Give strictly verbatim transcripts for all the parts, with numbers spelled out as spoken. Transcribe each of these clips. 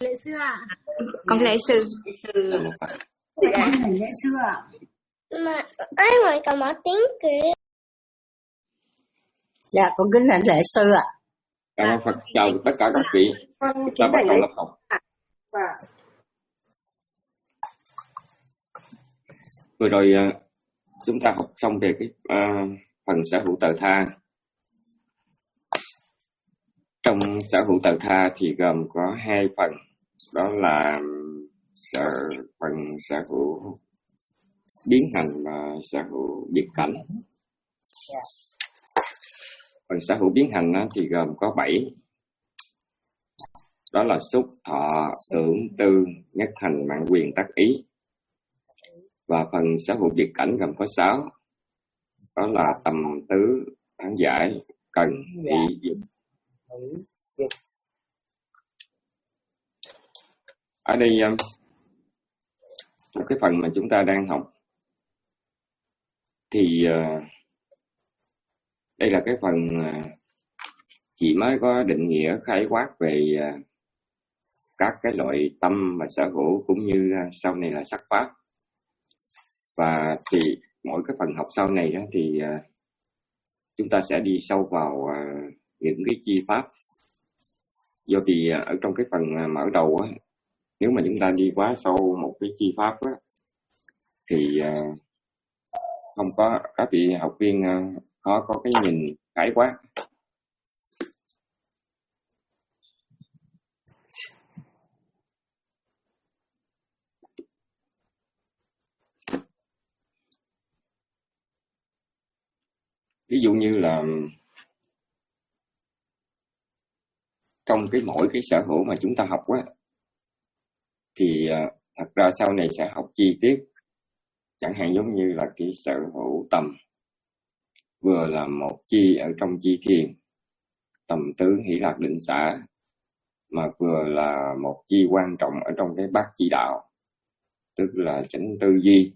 Lễ sư ạ. Con lễ sư. Chị con là lễ sư ạ. Mà ai ngoài cả mở tiếng kìa. Dạ con kính là lễ sư ạ. Cảm ơn Phật. Chào tất cả các vị. Chúng ta bắt đầu lớp học. Vừa rồi chúng ta học xong về cái uh, phần sở hữu tờ tha. Trong sở hữu tờ tha thì gồm có hai phần, đó là sở phần sở hữu biến hành và sở hữu biệt cảnh. Phần sở hữu biến hành đó thì gồm có bảy, đó là xúc, thọ, tưởng, tư, nhất hành, mạng quyền, tác ý. Và phần sở hữu biệt cảnh gồm có sáu, đó là tầm tứ, thắng giải, cần, ý, dục. Ở đây trong cái phần mà chúng ta đang học thì đây là cái phần chỉ mới có định nghĩa khái quát về các cái loại tâm và sở hữu, cũng như sau này là sắc pháp. Và thì mỗi cái phần học sau này đó thì chúng ta sẽ đi sâu vào những cái chi pháp. Do vì ở trong cái phần mở đầu á, nếu mà chúng ta đi quá sâu một cái chi pháp á, thì không có các vị học viên khó có cái nhìn khái quát. Ví dụ như là trong cái mỗi cái sở hữu mà chúng ta học á, thì thật ra sau này sẽ học chi tiết. Chẳng hạn giống như là cái sở hữu tầm, vừa là một chi ở trong chi thiền, tầm tứ hỷ lạc định xả, mà vừa là một chi quan trọng ở trong cái bát chi đạo, tức là chánh tư duy.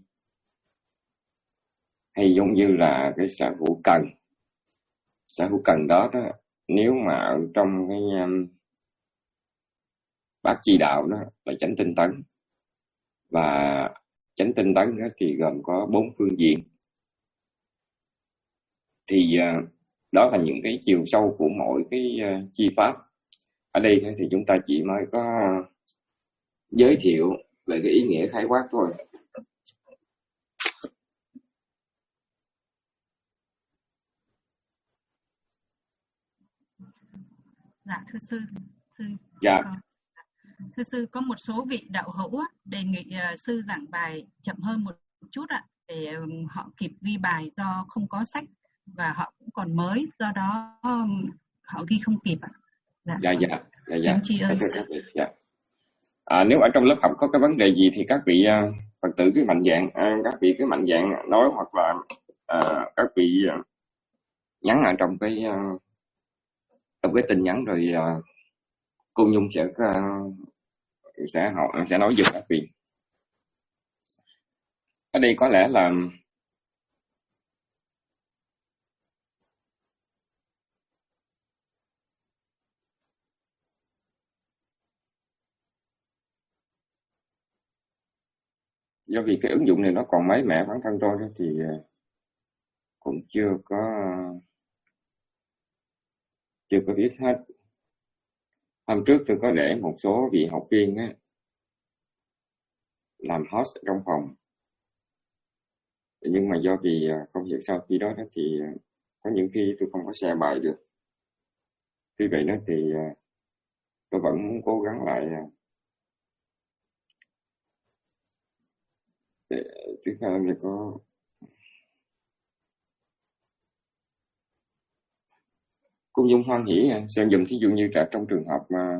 Hay giống như là cái sở hữu cần. Sở hữu cần đó, đó nếu mà ở trong cái um, bát chi đạo đó là chánh tinh tấn. Và chánh tinh tấn đó thì gồm có bốn phương diện. Thì uh, đó là những cái chiều sâu của mỗi cái uh, chi pháp. Ở đây thì chúng ta chỉ mới có uh, giới thiệu về cái ý nghĩa khái quát thôi. Dạ thưa sư, sư dạ. Có, thưa sư, có một số vị đạo hữu á, đề nghị uh, sư giảng bài chậm hơn một chút ạ, để um, họ kịp ghi bài, do không có sách và họ cũng còn mới, do đó um, họ ghi không kịp ạ. Dạ dạ dạ dạ, dạ. Tri ân. Dạ. À, nếu ở trong lớp học có cái vấn đề gì thì các vị uh, Phật tử cứ mạnh dạn, uh, các vị cứ mạnh dạn nói, hoặc là uh, các vị uh, nhắn ở trong cái uh, trong cái tin nhắn, rồi uh, cô Nhung sẽ uh, sẽ họ sẽ nói giùm các vị. Ở đây có lẽ là do vì cái ứng dụng này nó còn mới mẻ bản thân tôi đó, thì uh, cũng chưa có uh, chưa có biết hết. Hôm trước tôi có để một số vị học viên á, làm host trong phòng, nhưng mà do vì công việc sau khi đó, đó thì có những khi tôi không có share bài được. Vì vậy đó thì tôi vẫn muốn cố gắng lại để tiếp theo thì có cô Dung hoan hỉ xem dùm. Thí dụ như trong trường hợp mà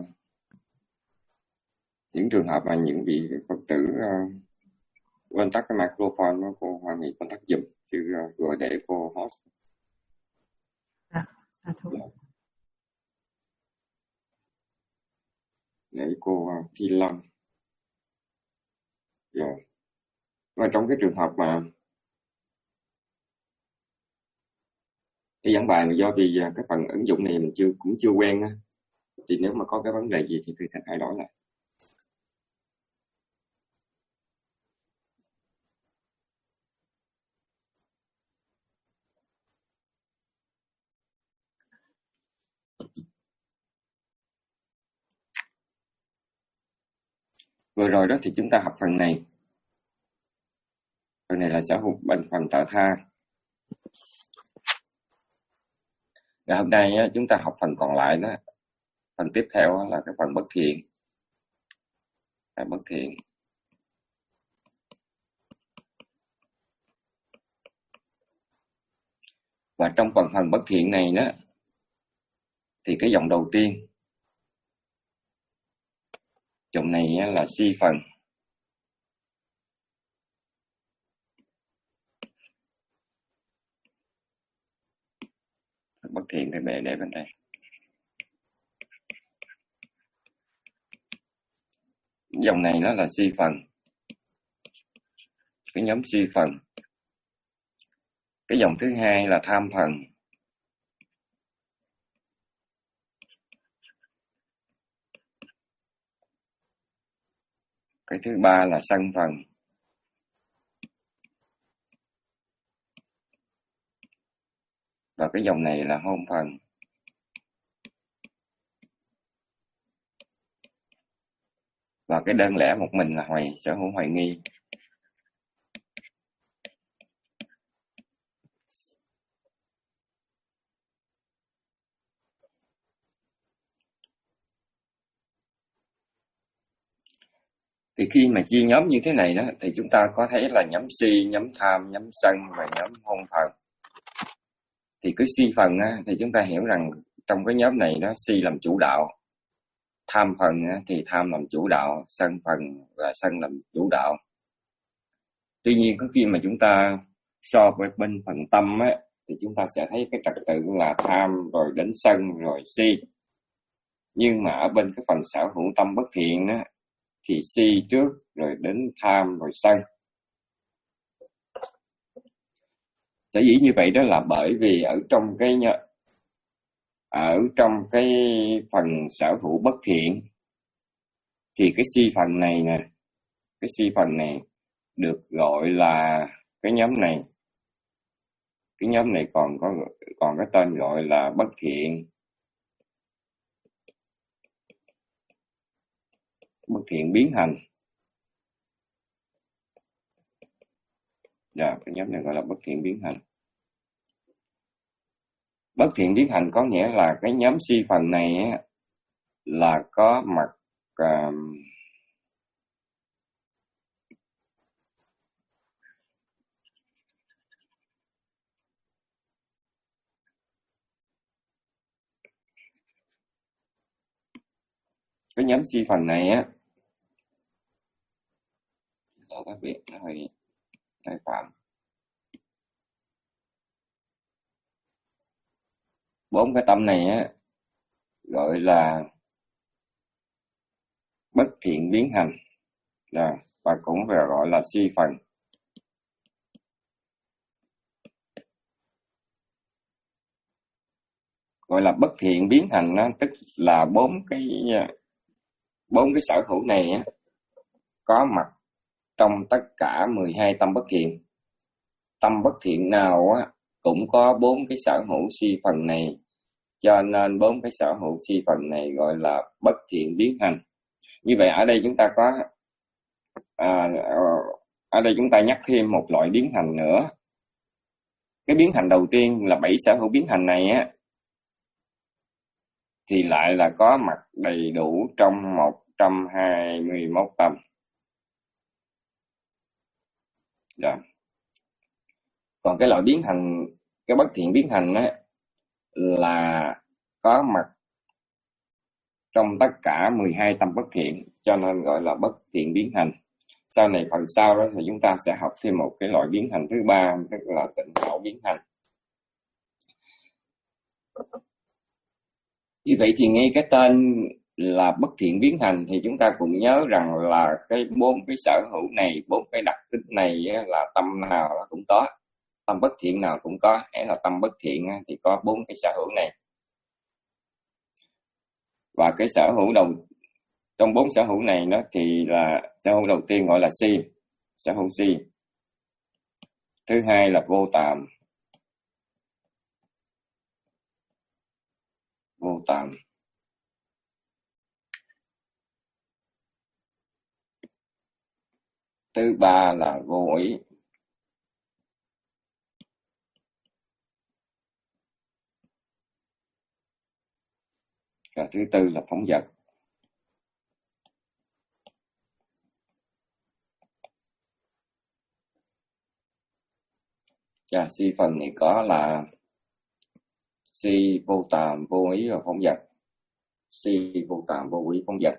những trường hợp mà những vị Phật tử uh, quên tắt cái microphone, nó cô hoan hỉ quên tắt dùm, chứ uh, rồi để cô host. Dạ, dạ thôi. Để cô uh, Thi Lâm. Rồi. Và trong cái trường hợp mà cái giảng bài mà do vì uh, cái phần ứng dụng này mình chưa cũng chưa quen á, thì nếu mà có cái vấn đề gì thì tôi sẽ thay đổi lại. Vừa rồi đó thì chúng ta học phần này. Phần này là sở hữu bên phần tạo tha. Và hôm nay á, chúng ta học phần còn lại đó. Phần tiếp theo là cái phần bất thiện. Là bất thiện. Và trong phần phần bất thiện này đó thì cái dòng đầu tiên, dòng này là si phần. Bất thiện thì để để bên đây. Dòng này nó là si phần. Cái nhóm si phần. Cái dòng thứ hai là tham phần. Cái thứ ba là sân phần. Và cái dòng này là hôn phần. Và cái đơn lẻ một mình là hoài, sở hữu hoài nghi. Thì khi mà chia nhóm như thế này đó, thì chúng ta có thấy là nhóm si, nhóm tham, nhóm sân và nhóm hôn phần. Thì cái si phần á, thì chúng ta hiểu rằng trong cái nhóm này đó, si làm chủ đạo. Tham phần á, thì tham làm chủ đạo, sân phần là sân làm chủ đạo. Tuy nhiên có khi mà chúng ta so với bên phần tâm á, thì chúng ta sẽ thấy cái trật tự là tham rồi đến sân rồi si. Nhưng mà ở bên cái phần sở hữu tâm bất thiện á, thì si trước rồi đến tham rồi sân. Sở dĩ như vậy đó là bởi vì ở trong cái ở trong cái phần sở hữu bất thiện thì cái si phần này nè, cái si phần này được gọi là cái nhóm này. Cái nhóm này còn có còn cái tên gọi là bất thiện. Bất thiện biến hành. Dạ, cái nhóm này gọi là bất thiện biến hành. Bất thiện biến hành có nghĩa là cái nhóm si phần này á, là có mặt uh, cái nhóm si phần này á, các vị nó hơi hơi phạm. Bốn cái tâm này á gọi là bất thiện biến hành, là và cũng phải gọi là si phần. Gọi là bất thiện biến hành đó, tức là bốn cái bốn cái sở hữu này á, có mặt trong tất cả mười hai tâm bất thiện. Tâm bất thiện nào á cũng có bốn cái sở hữu si phần này, cho nên bốn cái sở hữu si phần này gọi là bất thiện biến hành. Như vậy ở đây chúng ta có à, ở đây chúng ta nhắc thêm một loại biến hành nữa. Cái biến hành đầu tiên là bảy sở hữu biến hành này á thì lại là có mặt đầy đủ trong một trăm hai mươi mốt tâm. Dạ. Còn cái loại biến hành, cái bất thiện biến hành á là có mặt trong tất cả mười hai tâm bất thiện, cho nên gọi là bất thiện biến hành. Sau này phần sau đó thì chúng ta sẽ học thêm một cái loại biến hành thứ ba, tức là tịnh hảo biến hành. Như vậy thì nghe cái tên là bất thiện biến hành thì chúng ta cũng nhớ rằng là cái bốn cái sở hữu này, bốn cái đặc tính này là tâm nào là cũng có, tâm bất thiện nào cũng có. Hay là tâm bất thiện thì có bốn cái sở hữu này. Và cái sở hữu đầu trong bốn sở hữu này đó thì là sở hữu đầu tiên gọi là si, sở hữu si. Thứ hai là vô tàm, vô tàm. thứ ba là vô ý, và thứ tư là phóng dật. Và si phần này có là si vô tàm, vô ý và phóng dật. Si vô tàm, vô ý, phóng dật.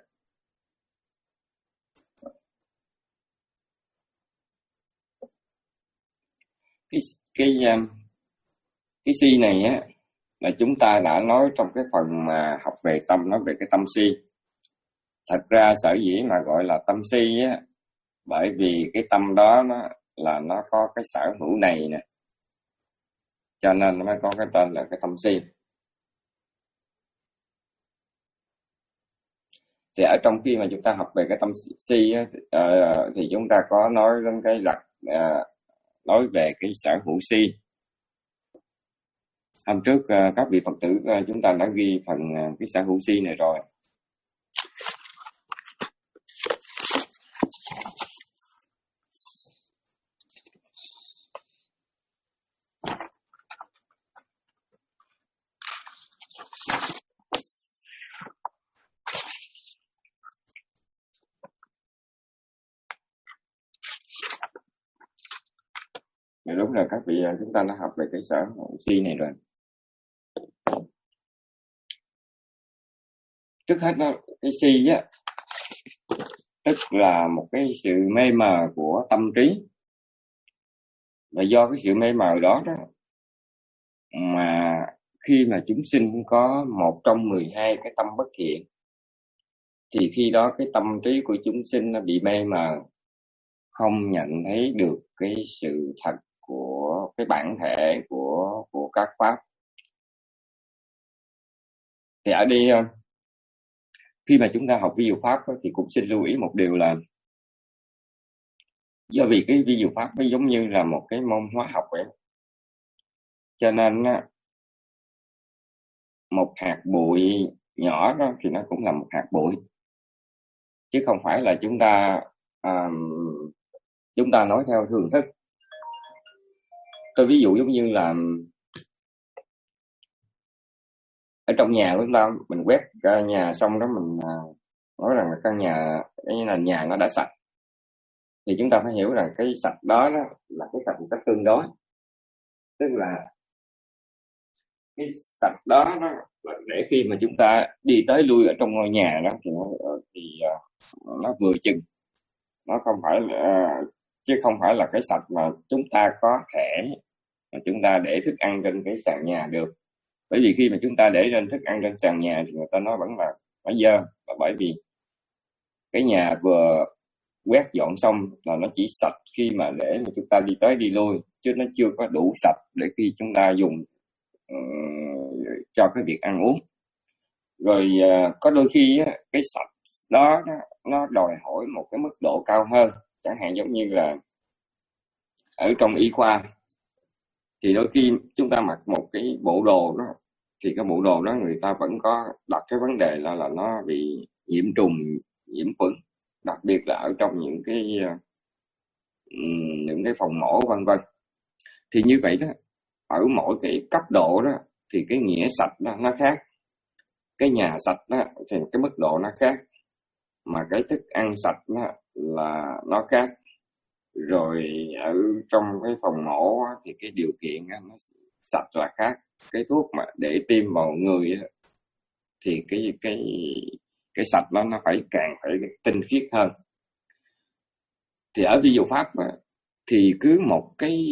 Cái cái cái si này á là chúng ta đã nói trong cái phần mà học về tâm, nói về cái tâm si. Thật ra sở dĩ mà gọi là tâm si á, bởi vì cái tâm đó nó là nó có cái sở hữu này nè, cho nên nó mới có cái tên là cái tâm si. Thì ở trong khi mà chúng ta học về cái tâm si á, uh, thì chúng ta có nói đến cái đặc uh, nói về cái sở hữu si. Hôm trước uh, các vị Phật tử uh, chúng ta đã ghi phần uh, cái sở hữu si này rồi. Thì đúng rồi, các vị chúng ta đã học về cái sở hữu si này rồi. Trước hết đó, cái si á, tức là một cái sự mê mờ của tâm trí. Và do cái sự mê mờ đó đó mà khi mà chúng sinh có một trong mười hai cái tâm bất thiện, thì khi đó cái tâm trí của chúng sinh nó bị mê mờ, không nhận thấy được cái sự thật của cái bản thể của của các pháp. Thì ở đây khi mà chúng ta học vi diệu pháp thì cũng xin lưu ý một điều là do vì cái vi diệu pháp nó giống như là một cái môn hóa học vậy, cho nên một hạt bụi nhỏ đó thì nó cũng là một hạt bụi, chứ không phải là chúng ta à, chúng ta nói theo thường thức. Tôi ví dụ giống như là ở trong nhà của chúng ta, mình quét nhà xong đó mình nói rằng là căn nhà, cái nền nhà nó đã sạch, thì chúng ta phải hiểu rằng cái sạch đó, đó là cái sạch một cách tương đối, tức là cái sạch đó, đó để khi mà chúng ta đi tới lui ở trong ngôi nhà đó thì nó, thì nó vừa chừng, nó không phải là, chứ không phải là cái sạch mà chúng ta có thể mà chúng ta để thức ăn trên cái sàn nhà được. Bởi vì khi mà chúng ta để lên thức ăn trên sàn nhà thì người ta nói vẫn là nó dơ, và bởi vì cái nhà vừa quét dọn xong là nó chỉ sạch khi mà để mà chúng ta đi tới đi lui, chứ nó chưa có đủ sạch để khi chúng ta dùng uh, cho cái việc ăn uống. Rồi uh, có đôi khi á, cái sạch đó nó, nó đòi hỏi một cái mức độ cao hơn, chẳng hạn giống như là ở trong y khoa thì đôi khi chúng ta mặc một cái bộ đồ đó, thì cái bộ đồ đó người ta vẫn có đặt cái vấn đề là, là nó bị nhiễm trùng, nhiễm khuẩn, đặc biệt là ở trong những cái những cái phòng mổ vân vân. Thì như vậy đó, ở mỗi cái cấp độ đó thì cái nghĩa sạch đó nó khác, cái nhà sạch đó thì cái mức độ nó khác, mà cái thức ăn sạch đó là nó khác. Rồi ở trong cái phòng mổ thì cái điều kiện nó sạch là khác. Cái thuốc mà để tiêm vào người thì cái cái cái sạch đó nó phải càng phải tinh khiết hơn. Thì ở vi diệu pháp thì cứ một cái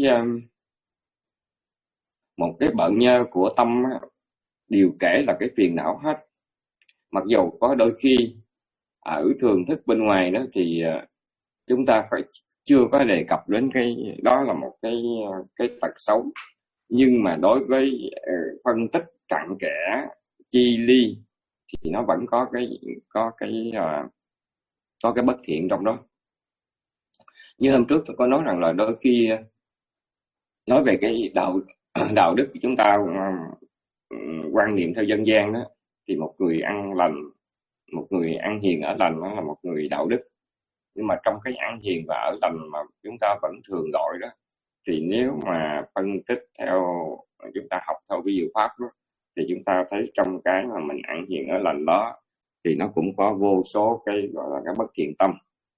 một cái bận nhơ của tâm đều kể là cái phiền não hết. Mặc dù có đôi khi ở thường thức bên ngoài đó thì chúng ta phải chưa có đề cập đến cái đó là một cái cái tật xấu, nhưng mà đối với uh, phân tích cặn kẽ chi ly thì nó vẫn có cái có cái uh, có cái bất thiện trong đó. Như hôm trước tôi có nói rằng là đôi khi uh, nói về cái đạo đạo đức của chúng ta, uh, quan niệm theo dân gian đó, thì một người ăn lành, một người ăn hiền ở lành đó là một người đạo đức. Nhưng mà trong cái ăn hiền và ở lành mà chúng ta vẫn thường gọi đó, thì nếu mà phân tích theo, chúng ta học theo ví dụ pháp đó, thì chúng ta thấy trong cái mà mình ăn hiền ở lành đó thì nó cũng có vô số cái gọi là cái bất thiện tâm.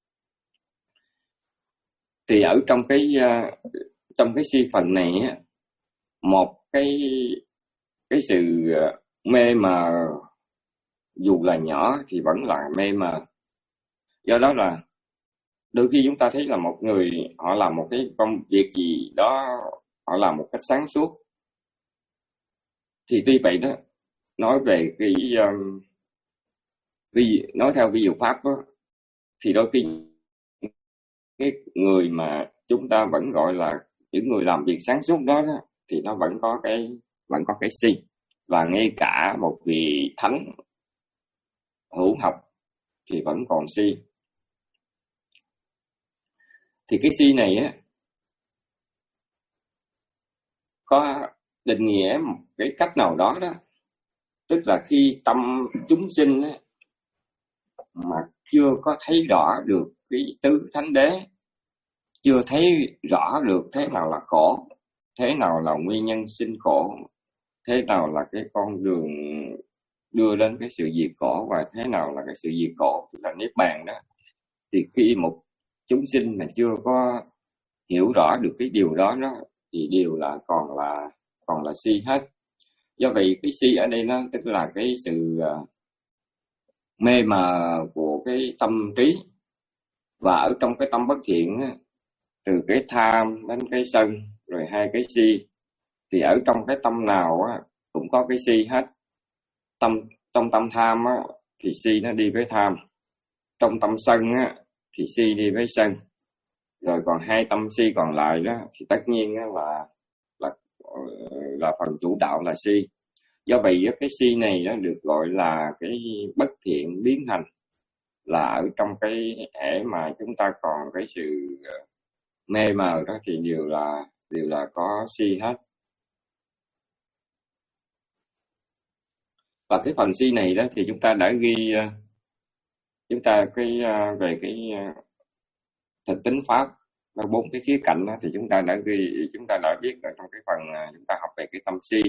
Thì ở trong cái trong cái si phần này á, một cái cái sự mê mờ dù là nhỏ thì vẫn là mê mờ. Do đó là đôi khi chúng ta thấy là một người họ làm một cái công việc gì đó, họ làm một cách sáng suốt, thì tuy vậy đó, nói về cái um, vì nói theo ví dụ pháp đó, thì đôi khi cái người mà chúng ta vẫn gọi là những người làm việc sáng suốt đó, đó thì nó vẫn có cái vẫn có cái si. Và ngay cả một vị thánh hữu học thì vẫn còn si. Thì cái si này á, có định nghĩa một cái cách nào đó đó, tức là khi tâm chúng sinh á, mà chưa có thấy rõ được cái tứ thánh đế, chưa thấy rõ được thế nào là khổ, thế nào là nguyên nhân sinh khổ, thế nào là cái con đường đưa đến cái sự diệt khổ, và thế nào là cái sự diệt khổ là niết bàn đó, thì khi một chúng sinh mà chưa có hiểu rõ được cái điều đó đó thì đều là còn là còn là si hết. Do vậy cái si ở đây nó tức là cái sự uh, mê mờ của cái tâm trí. Và ở trong cái tâm bất thiện á, từ cái tham đến cái sân rồi hai cái si, thì ở trong cái tâm nào á, cũng có cái si hết. Tâm trong tâm tham á, thì si nó đi với tham, trong tâm sân á, thì si đi với sân, rồi còn hai tâm si còn lại đó thì tất nhiên á, là là là phần chủ đạo là si. Do vậy cái si này nó được gọi là cái bất thiện biến thành, là ở trong cái hệ mà chúng ta còn cái sự mê mờ đó thì đều là đều là có si hết. Và cái phần si này đó thì chúng ta đã ghi chúng ta cái về cái thực tính pháp và bốn cái khía cạnh đó, thì chúng ta đã ghi chúng ta đã biết ở trong cái phần chúng ta học về cái tâm si.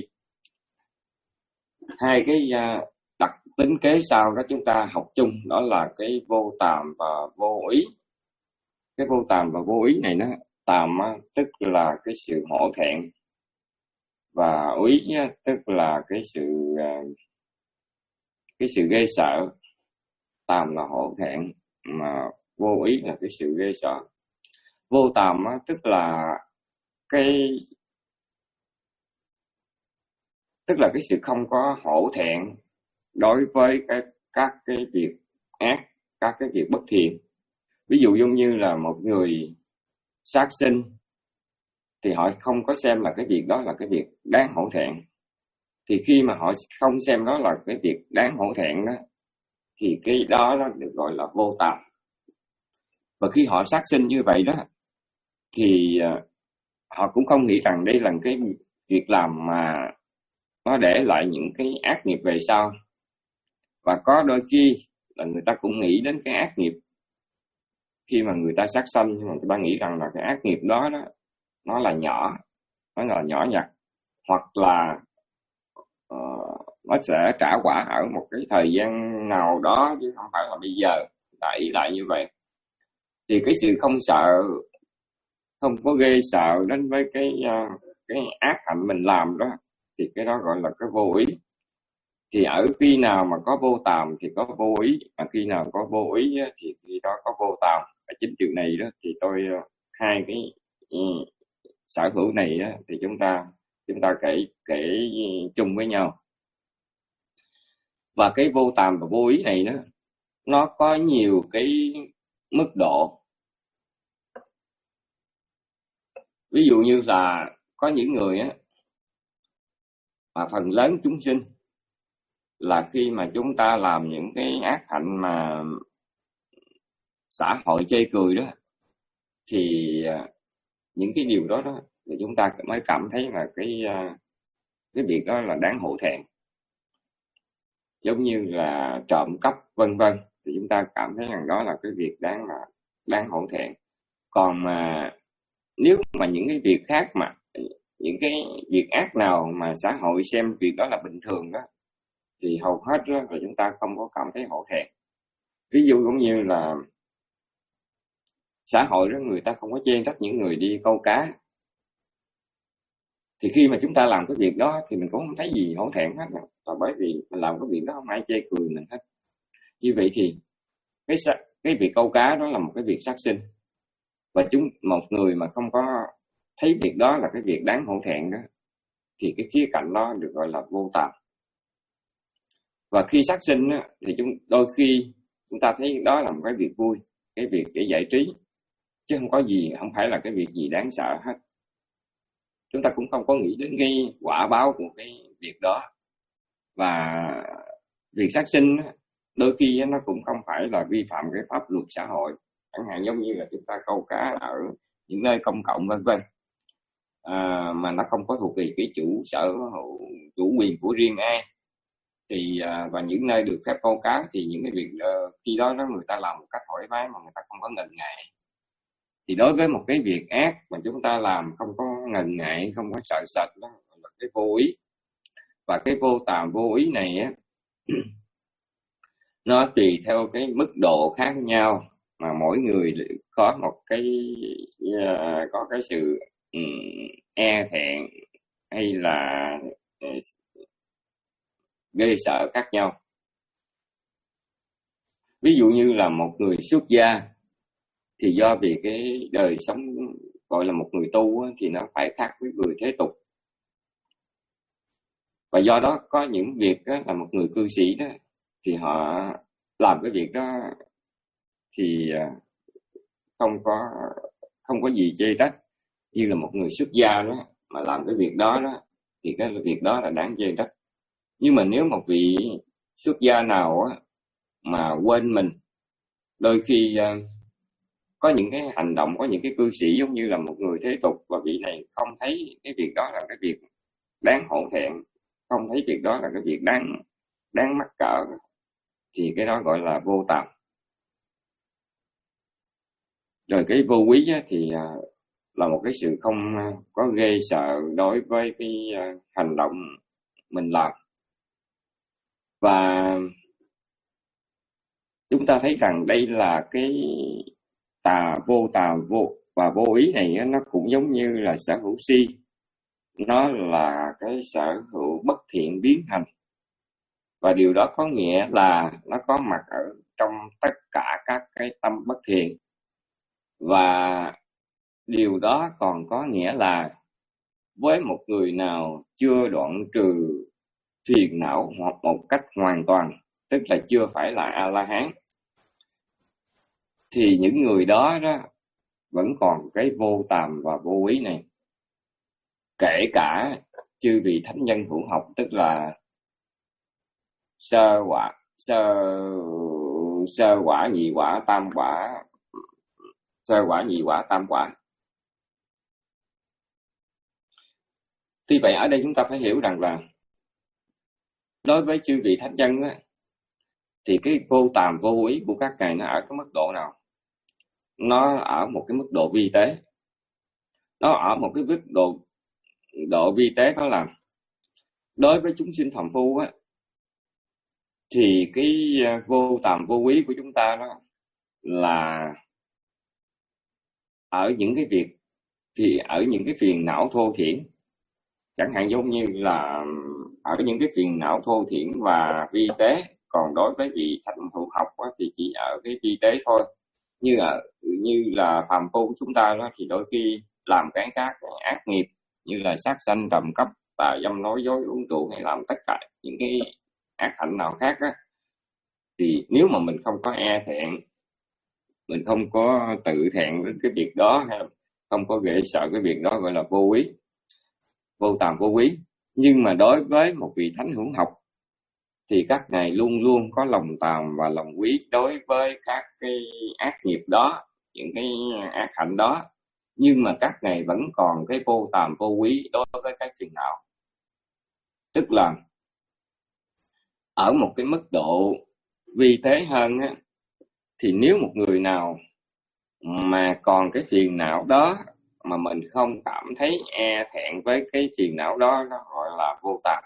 Hai cái đặc tính kế sau đó chúng ta học chung, đó là cái vô tàm và vô ý. Cái vô tàm và vô ý này nó tàm tức là cái sự hổ thẹn, và ý tức là cái sự cái sự ghê sợ. Tàm là hổ thẹn, mà vô ý là cái sự ghê sợ. Vô tàm tức là cái tức là cái sự không có hổ thẹn đối với cái, các cái việc ác, các cái việc bất thiện. Ví dụ giống như là một người sát sinh, thì họ không có xem là cái việc đó là cái việc đáng hổ thẹn. Thì khi mà họ không xem đó là cái việc đáng hổ thẹn đó, thì cái đó nó được gọi là vô tàm. Và khi họ sát sinh như vậy đó, thì họ cũng không nghĩ rằng đây là cái việc làm mà nó để lại những cái ác nghiệp về sau. Và có đôi khi là người ta cũng nghĩ đến cái ác nghiệp khi mà người ta sát sanh, nhưng mà người ta nghĩ rằng là cái ác nghiệp đó, đó nó là nhỏ, nó là nhỏ nhặt, hoặc là uh, nó sẽ trả quả ở một cái thời gian nào đó, chứ không phải là bây giờ. Tại lại như vậy thì cái sự không sợ, không có ghê sợ đến với cái uh, cái ác hạnh mình làm đó, thì cái đó gọi là cái vô ý. Thì ở khi nào mà có vô tàm thì có vô ý, mà khi nào có vô ý thì khi đó có vô tàm. Ở chính điều này đó thì tôi hai cái um, sở hữu này đó, thì chúng ta chúng ta kể kể chung với nhau. Và cái vô tàm và vô ý này đó, nó có nhiều cái mức độ. Ví dụ như là có những người á, mà phần lớn chúng sinh là khi mà chúng ta làm những cái ác hạnh mà xã hội chê cười đó, thì những cái điều đó đó thì chúng ta mới cảm thấy là cái cái việc đó là đáng hổ thẹn. Giống như là trộm cắp vân vân, thì chúng ta cảm thấy rằng đó là cái việc đáng là đáng hổ thẹn. Còn mà nếu mà những cái việc khác, mà những cái việc ác nào mà xã hội xem việc đó là bình thường đó, thì hầu hết đó là chúng ta không có cảm thấy hổ thẹn. Ví dụ cũng như là xã hội đó, người ta không có chê trách những người đi câu cá, thì khi mà chúng ta làm cái việc đó thì mình cũng không thấy gì hổ thẹn hết, là bởi vì mình làm cái việc đó không ai chê cười mình hết. Như vậy thì cái cái việc câu cá đó là một cái việc sát sinh, và chúng một người mà không có thấy việc đó là cái việc đáng hổ thẹn đó, thì cái khía cạnh đó được gọi là vô tàm. Và khi sát sinh đó, thì chúng đôi khi chúng ta thấy đó là một cái việc vui, cái việc để giải trí, chứ không có gì, không phải là cái việc gì đáng sợ hết. Chúng ta cũng không có nghĩ đến cái quả báo của cái việc đó. Và việc sát sinh đôi khi nó cũng không phải là vi phạm cái pháp luật xã hội, chẳng hạn giống như là chúng ta câu cá ở những nơi công cộng vân vân, à, mà nó không có thuộc về cái chủ sở hữu, chủ quyền của riêng ai, thì à, và những nơi được phép câu cá thì những cái việc uh, khi đó đó người ta làm một cách thoải mái mà người ta không có ngần ngại. Thì đối với một cái việc ác mà chúng ta làm không có ngần ngại, không có sợ sệt, đó là cái vô ý. Và cái vô tàm vô ý này á, nó tùy theo cái mức độ khác nhau mà mỗi người có một cái uh, có cái sự um, e thẹn hay là uh, ghê sợ khác nhau. Ví dụ như là một người xuất gia thì do vì cái đời sống gọi là một người tu á, thì nó phải khác với người thế tục, và do đó có những việc đó, là một người cư sĩ đó thì họ làm cái việc đó thì không có không có gì chê trách. Như là một người xuất gia đó mà làm cái việc đó đó thì cái việc đó là đáng chê trách. Nhưng mà nếu một vị xuất gia nào á, mà quên mình, đôi khi uh, có những cái hành động, có những cái cư sĩ giống như là một người thế tục, và vị này không thấy cái việc đó là cái việc đáng hổ thẹn, không thấy việc đó là cái việc đáng đáng mắc cỡ, thì cái đó gọi là vô tàm. Rồi cái vô quý á, thì uh, là một cái sự không có ghê sợ đối với cái uh, hành động mình làm. Và chúng ta thấy rằng đây là cái tà vô tà vô và vô ý này, nó cũng giống như là sở hữu si, nó là cái sở hữu bất thiện biến thành, và điều đó có nghĩa là nó có mặt ở trong tất cả các cái tâm bất thiện. Và điều đó còn có nghĩa là với một người nào chưa đoạn trừ phiền não hoặc một cách hoàn toàn, tức là chưa phải là A-la-hán, thì những người đó đó vẫn còn cái vô tàm và vô ý này. Kể cả chư vị thánh nhân hữu học, tức là sơ quả, sơ sơ quả, nhị quả, tam quả, sơ quả, nhị quả, tam quả. Tuy vậy ở đây chúng ta phải hiểu rằng là đối với chư vị thánh nhân á, thì cái vô tàm vô ý của các ngài nó ở cái mức độ nào? Nó ở một cái mức độ vi tế. Nó ở một cái mức độ độ vi tế, đó là đối với chúng sinh phàm phu á, thì cái vô tàm vô ý của chúng ta đó là ở những cái việc, thì ở những cái phiền não thô thiển, chẳng hạn giống như là ở những cái phiền não thô thiển và vi tế. Còn đối với vị thánh hữu học á, thì chỉ ở cái vi tế thôi. Như là như là phàm phu của chúng ta đó, thì đôi khi làm cái các ác nghiệp như là sát sanh, trộm cắp, tà dâm, nói dối, uống rượu, hay làm tất cả những cái ác hạnh nào khác á, thì nếu mà mình không có e thẹn, mình không có tự thẹn với cái việc đó, hay không có ghê sợ cái việc đó, gọi là vô ý, vô tàm vô ý. Nhưng mà đối với một vị thánh hữu học thì các ngài luôn luôn có lòng tàm và lòng quý đối với các cái ác nghiệp đó, những cái ác hạnh đó. Nhưng mà các ngài vẫn còn cái vô tàm vô quý đối với cái phiền não. Tức là ở một cái mức độ vi tế hơn á, thì nếu một người nào mà còn cái phiền não đó mà mình không cảm thấy e thẹn với cái phiền não đó, nó gọi là vô tàm.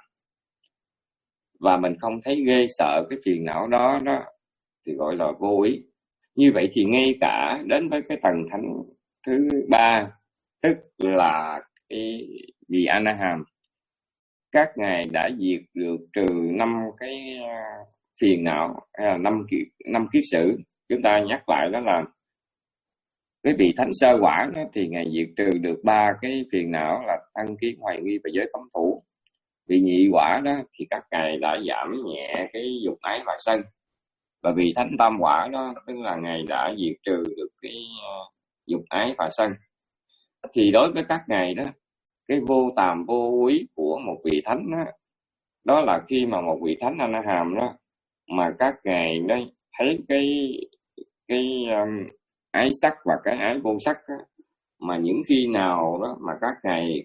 Và mình không thấy ghê sợ cái phiền não đó đó thì gọi là vô ý. Như vậy thì ngay cả đến với cái tầng thánh thứ ba, tức là cái vị A-na-hàm, các ngài đã diệt được trừ năm cái phiền não, hay là năm kiết năm kiết sử. Chúng ta nhắc lại đó là cái vị thánh sơ quả đó thì ngài diệt trừ được ba cái phiền não là thân kiến, hoài nghi và giới cấm thủ. Vị nhị quả đó thì các ngài đã giảm nhẹ cái dục ái và sân. Và vị thánh tam quả đó tức là ngài đã diệt trừ được cái dục ái và sân. Thì đối với các ngài đó, cái vô tàm vô úy của một vị thánh đó, đó là khi mà một vị thánh A-na-hàm đó mà các ngài đó thấy cái cái um, ái sắc và cái ái vô sắc đó, mà những khi nào đó mà các ngài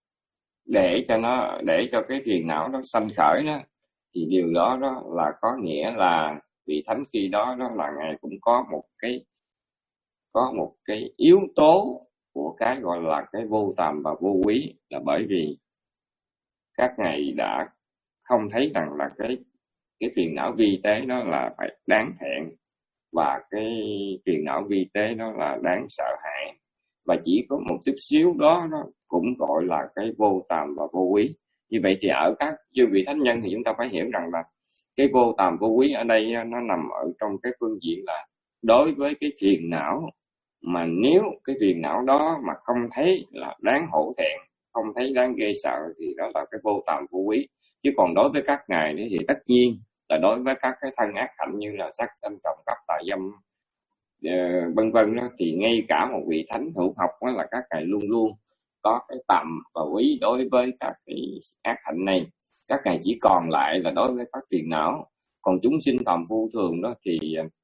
để cho nó để cho cái phiền não nó sanh khởi đó, thì điều đó đó là có nghĩa là vị thánh khi đó đó là ngài cũng có một cái có một cái yếu tố của cái gọi là cái vô tàm và vô quý, là bởi vì các ngài đã không thấy rằng là cái cái phiền não vi tế đó là phải đáng thẹn, và cái phiền não vi tế đó là đáng sợ hãi, và chỉ có một chút xíu đó nó cũng gọi là cái vô tàm và vô quý. Như vậy thì ở các chư vị thánh nhân thì chúng ta phải hiểu rằng là cái vô tàm vô quý ở đây nó nằm ở trong cái phương diện là đối với cái phiền não, mà nếu cái phiền não đó mà không thấy là đáng hổ thẹn, không thấy đáng ghê sợ, thì đó là cái vô tàm vô quý. Chứ còn đối với các ngài thì tất nhiên là đối với các cái thân ác hạnh như là sắc sanh trộm cắp tà dâm uh, vân vân đó, thì ngay cả một vị thánh hữu học đó là các ngài luôn luôn có cái tầm và quý đối với các cái ác hạnh này. Các ngài chỉ còn lại là đối với các phiền não. Còn chúng sinh phàm phu thường đó thì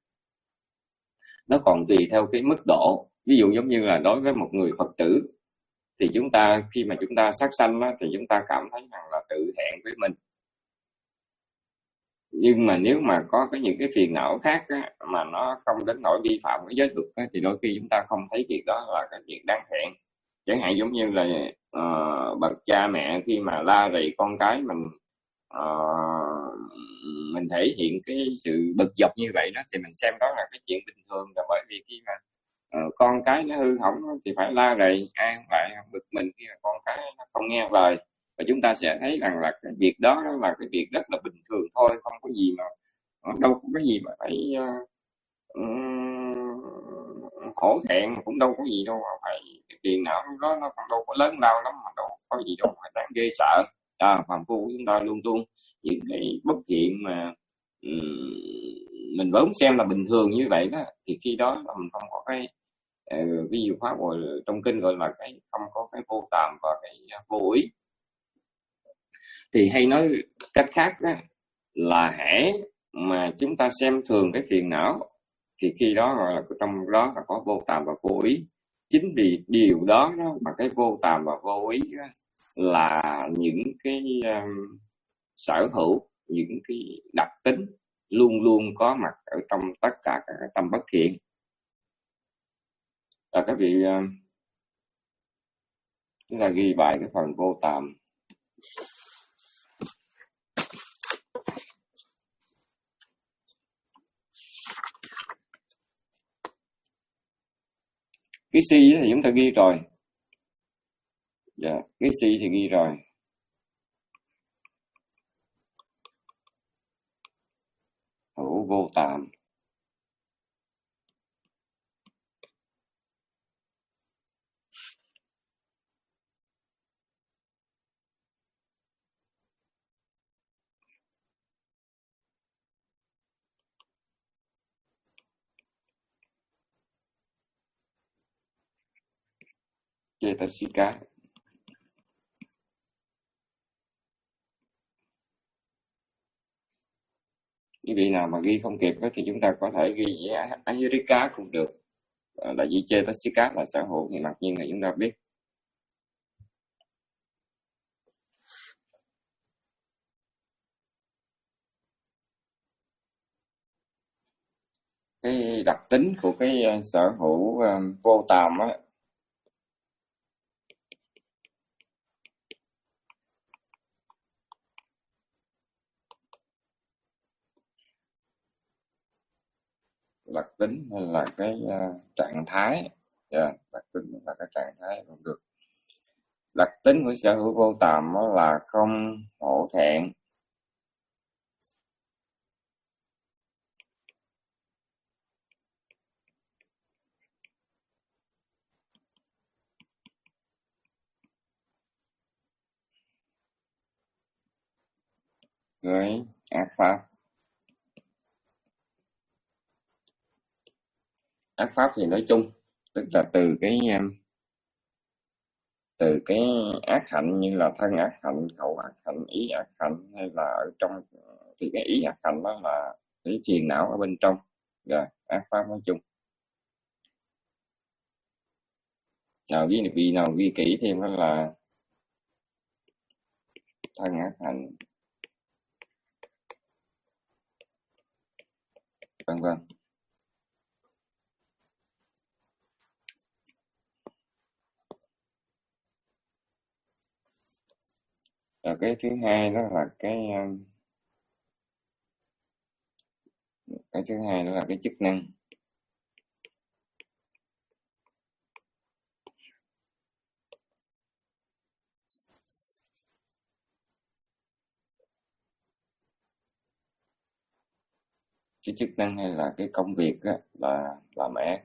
nó còn tùy theo cái mức độ. Ví dụ giống như là đối với một người Phật tử thì chúng ta khi mà chúng ta sát sanh đó, thì chúng ta cảm thấy rằng là tự hẹn với mình. Nhưng mà nếu mà có cái những cái phiền não khác á, mà nó không đến nỗi vi phạm cái giới luật á, thì đôi khi chúng ta không thấy việc đó là cái việc đáng thẹn. Chẳng hạn giống như là uh, bậc cha mẹ khi mà la rầy con cái mình, uh, mình thể hiện cái sự bực dọc như vậy đó, thì mình xem đó là cái chuyện bình thường. Là bởi vì khi mà uh, con cái nó hư hỏng thì phải la rầy, ai không lại bực mình khi mà con cái nó không nghe lời. Và chúng ta sẽ thấy rằng là cái việc đó, đó là cái việc rất là bình thường thôi, không có gì mà đâu có cái gì mà phải uh, um, hổ thẹn, cũng đâu có gì đâu mà phải cái tiền não đó, nó còn đâu có lớn lao lắm, mà đâu có gì đâu mà đáng ghê sợ. À, phàm phu của chúng ta luôn luôn những cái bất thiện mà um, mình vốn xem là bình thường như vậy đó, thì khi đó là mình không có cái uh, ví dụ pháp gọi trong kinh gọi là cái không có cái vô tàm và cái vô ý. Thì hay nói cách khác đó, là hễ mà chúng ta xem thường cái phiền não thì khi đó gọi là trong đó là có vô tàm và vô ý. Chính vì điều đó, đó mà cái vô tàm và vô ý đó, là những cái um, sở hữu, những cái đặc tính luôn luôn có mặt ở trong tất cả các tâm bất thiện. Và các vị um, chúng ta ghi bài cái phần vô tàm. Cái si thì chúng ta ghi rồi. Dạ, cái si thì ghi rồi. Hữu vô tàm. Cetasika. Quý vị nào mà ghi không kịp đó, thì chúng ta có thể ghi với America cũng được. Là gì Cetasika là sở hữu, thì mặc nhiên là chúng ta biết. cái đặc tính của cái sở hữu vô tàm á, đặc tính hay là cái uh, trạng thái, yeah, đặc tính là cái trạng thái không được. Đặc tính của sở hữu vô tàm đó là không hổ thẹn, với ác pháp. Ác pháp thì nói chung, tức là từ cái từ cái ác hạnh như là thân ác hạnh, khẩu ác hạnh, ý ác hạnh, hay là ở trong thì cái ý ác hạnh đó là cái phiền não ở bên trong, rồi ác pháp nói chung. Nào ghi vị nào ghi kỹ thêm đó là thân ác hạnh, vân vân. Rồi cái thứ hai đó là cái cái thứ hai đó là cái chức năng. Cái chức năng hay là cái công việc á, là làm ác.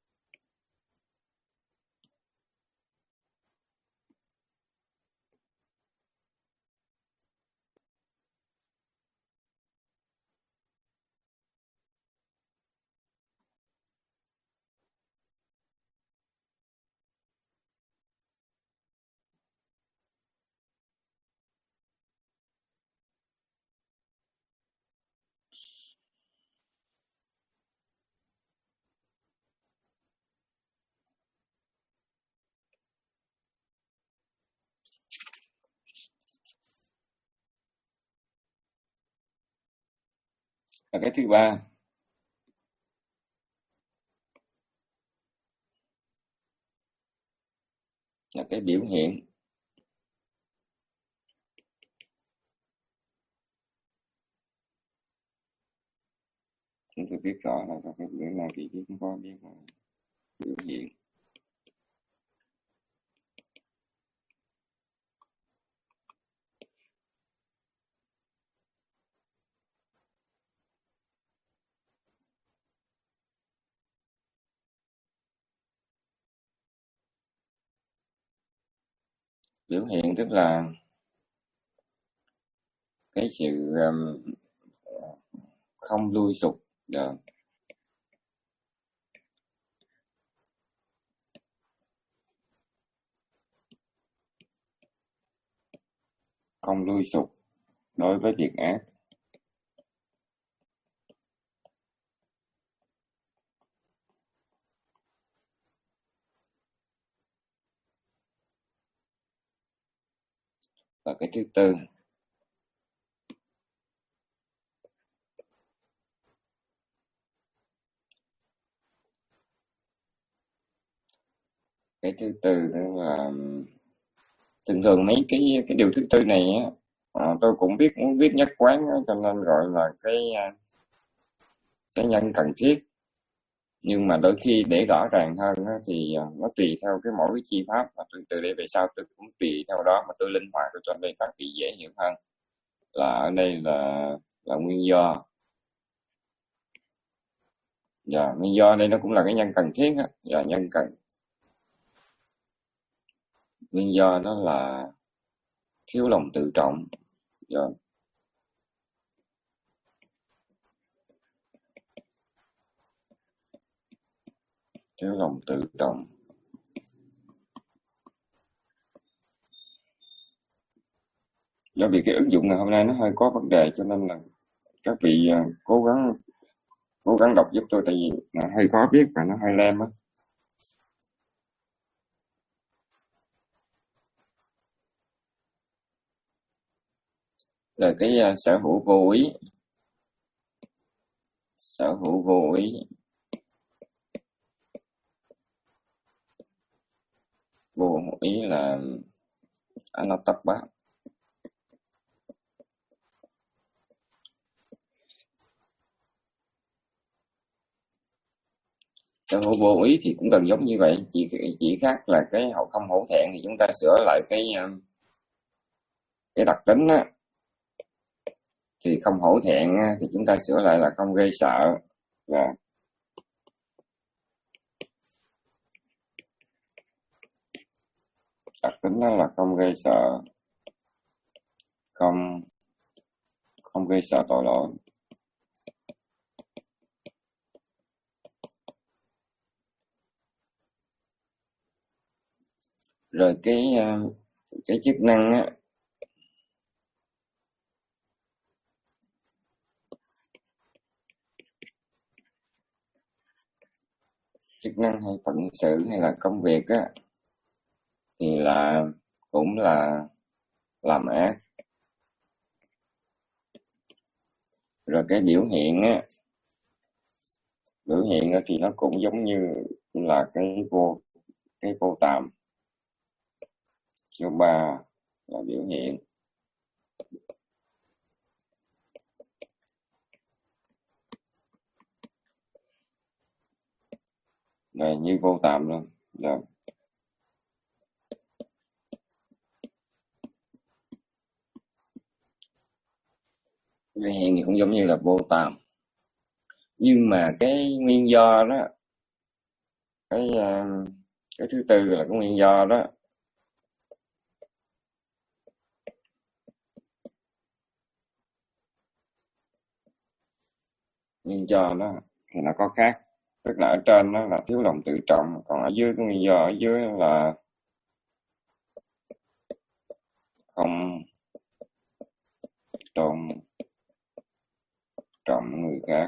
Và cái thứ ba là cái biểu hiện. Chúng tôi biết rõ là cái bữa nào thì cũng có biết là biểu hiện. Biểu hiện tức là cái sự um, không lui sụp, yeah. Không lui sụp đối với việc ác. Và cái thứ tư cái thứ tư đó là thường thường mấy cái cái điều thứ tư này á, à, tôi cũng biết muốn viết nhất quán á, cho nên gọi là cái cái nhân cần thiết. Nhưng mà đôi khi để rõ ràng hơn á, thì nó tùy theo cái mỗi cái chi pháp, và từ từ đây về sau tôi cũng tùy theo đó mà tôi linh hoạt, tôi cho nên các vị dễ hiểu hơn. Là ở đây là là nguyên do. Dạ, nguyên do đây nó cũng là cái nhân cần thiết á. Dạ, nhân cần. Nguyên do đó là thiếu lòng tự trọng. Dạ. Thiếu lòng tự trọng. Do vì cái ứng dụng ngày hôm nay nó hơi có vấn đề, cho nên là các vị uh, cố gắng cố gắng đọc giúp tôi, tại vì nó hơi khó viết và nó hơi lem á. Là cái uh, sở hữu vô ý. Sở hữu vô ý Vô ý là Anattappa. Sở hữu vô ý thì cũng gần giống như vậy, chỉ chỉ khác là cái hậu không hổ thẹn thì chúng ta sửa lại cái cái đặc tính á, thì không hổ thẹn thì chúng ta sửa lại là không gây sợ. Và đặc tính đó là không gây sợ, không không gây sợ tội lỗi. Rồi cái cái chức năng á, chức năng hay phận sự hay là công việc á, thì là cũng là làm ác. Rồi cái biểu hiện á, biểu hiện á thì nó cũng giống như là cái vô cái vô tàm. Số ba là biểu hiện. Rồi như vô tàm luôn. Rồi. Biểu hiện thì cũng giống như là vô tàm. Nhưng mà cái nguyên do đó, cái cái thứ tư là cái nguyên do đó, nguyên do đó thì nó có khác. Tức là ở trên đó là thiếu lòng tự trọng, còn ở dưới cái nguyên do ở dưới là không tôn trọng người khác.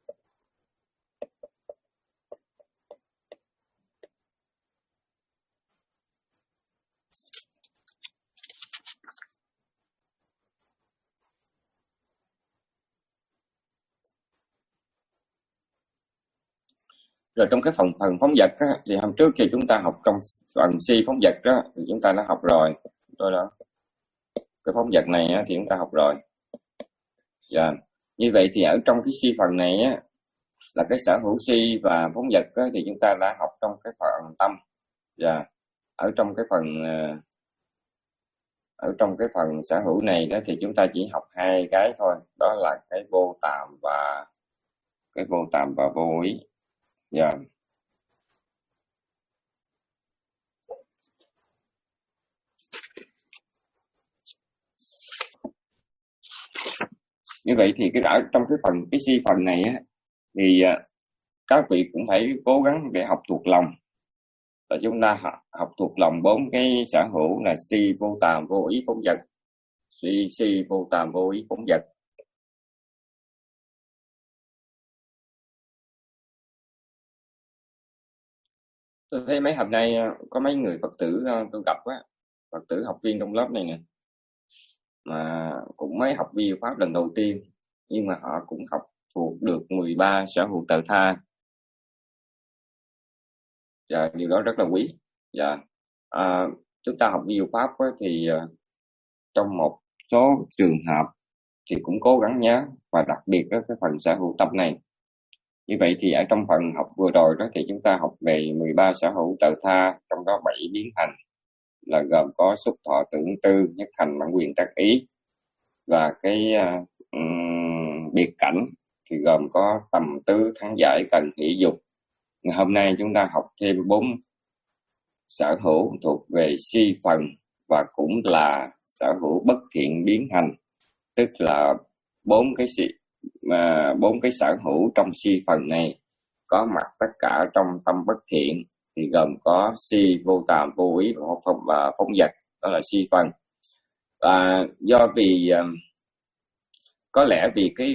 Rồi trong cái phần phần phóng dật á, thì hôm trước khi chúng ta học trong phần si phóng dật đó thì chúng ta đã học rồi. Rồi đó. Cái phóng dật này á, thì chúng ta học rồi. Dạ. Như vậy thì ở trong cái si phần này á, là cái sở hữu si và phóng dật á, thì chúng ta đã học trong cái phần tâm. Dạ. Ở trong cái phần ở trong cái phần sở hữu này đó thì chúng ta chỉ học hai cái thôi, đó là cái vô tàm và cái vô tàm và vô ý. Dạ. Như vậy thì cái ở trong cái phần cái si phần này á, thì các vị cũng phải cố gắng để học thuộc lòng. Và chúng ta học, học thuộc lòng bốn cái sở hữu là si, vô tàm, vô ý, phóng dật. Si, si, vô tàm, vô ý, phóng dật. Tôi thấy mấy hôm nay có mấy người Phật tử tôi gặp á, Phật tử học viên trong lớp này nè, mà cũng mới học vi pháp lần đầu tiên, nhưng mà họ cũng học thuộc được mười ba sở hữu tự tha. Và điều đó rất là quý. Dạ. À, chúng ta học vi pháp á, thì uh, trong một số trường hợp thì cũng cố gắng nhớ, và đặc biệt đó cái phần sở hữu tâm này. Như vậy thì ở trong phần học vừa rồi đó thì chúng ta học về mười ba sở hữu tự tha, trong đó bảy biến hành là gồm có xúc thọ tưởng tư, nhất hành bản quyền tác ý, và cái uh, um, biệt cảnh thì gồm có tầm tứ, thắng giải, cần, hỷ, dục. Hôm nay chúng ta học thêm bốn sở hữu thuộc về si phần, và cũng là sở hữu bất thiện biến hành, tức là bốn cái si mà bốn cái sở hữu trong si phần này có mặt tất cả trong tâm bất thiện, thì gồm có si, vô tàm, vô ý và phóng dật, đó là si phần. Và do vì có lẽ vì cái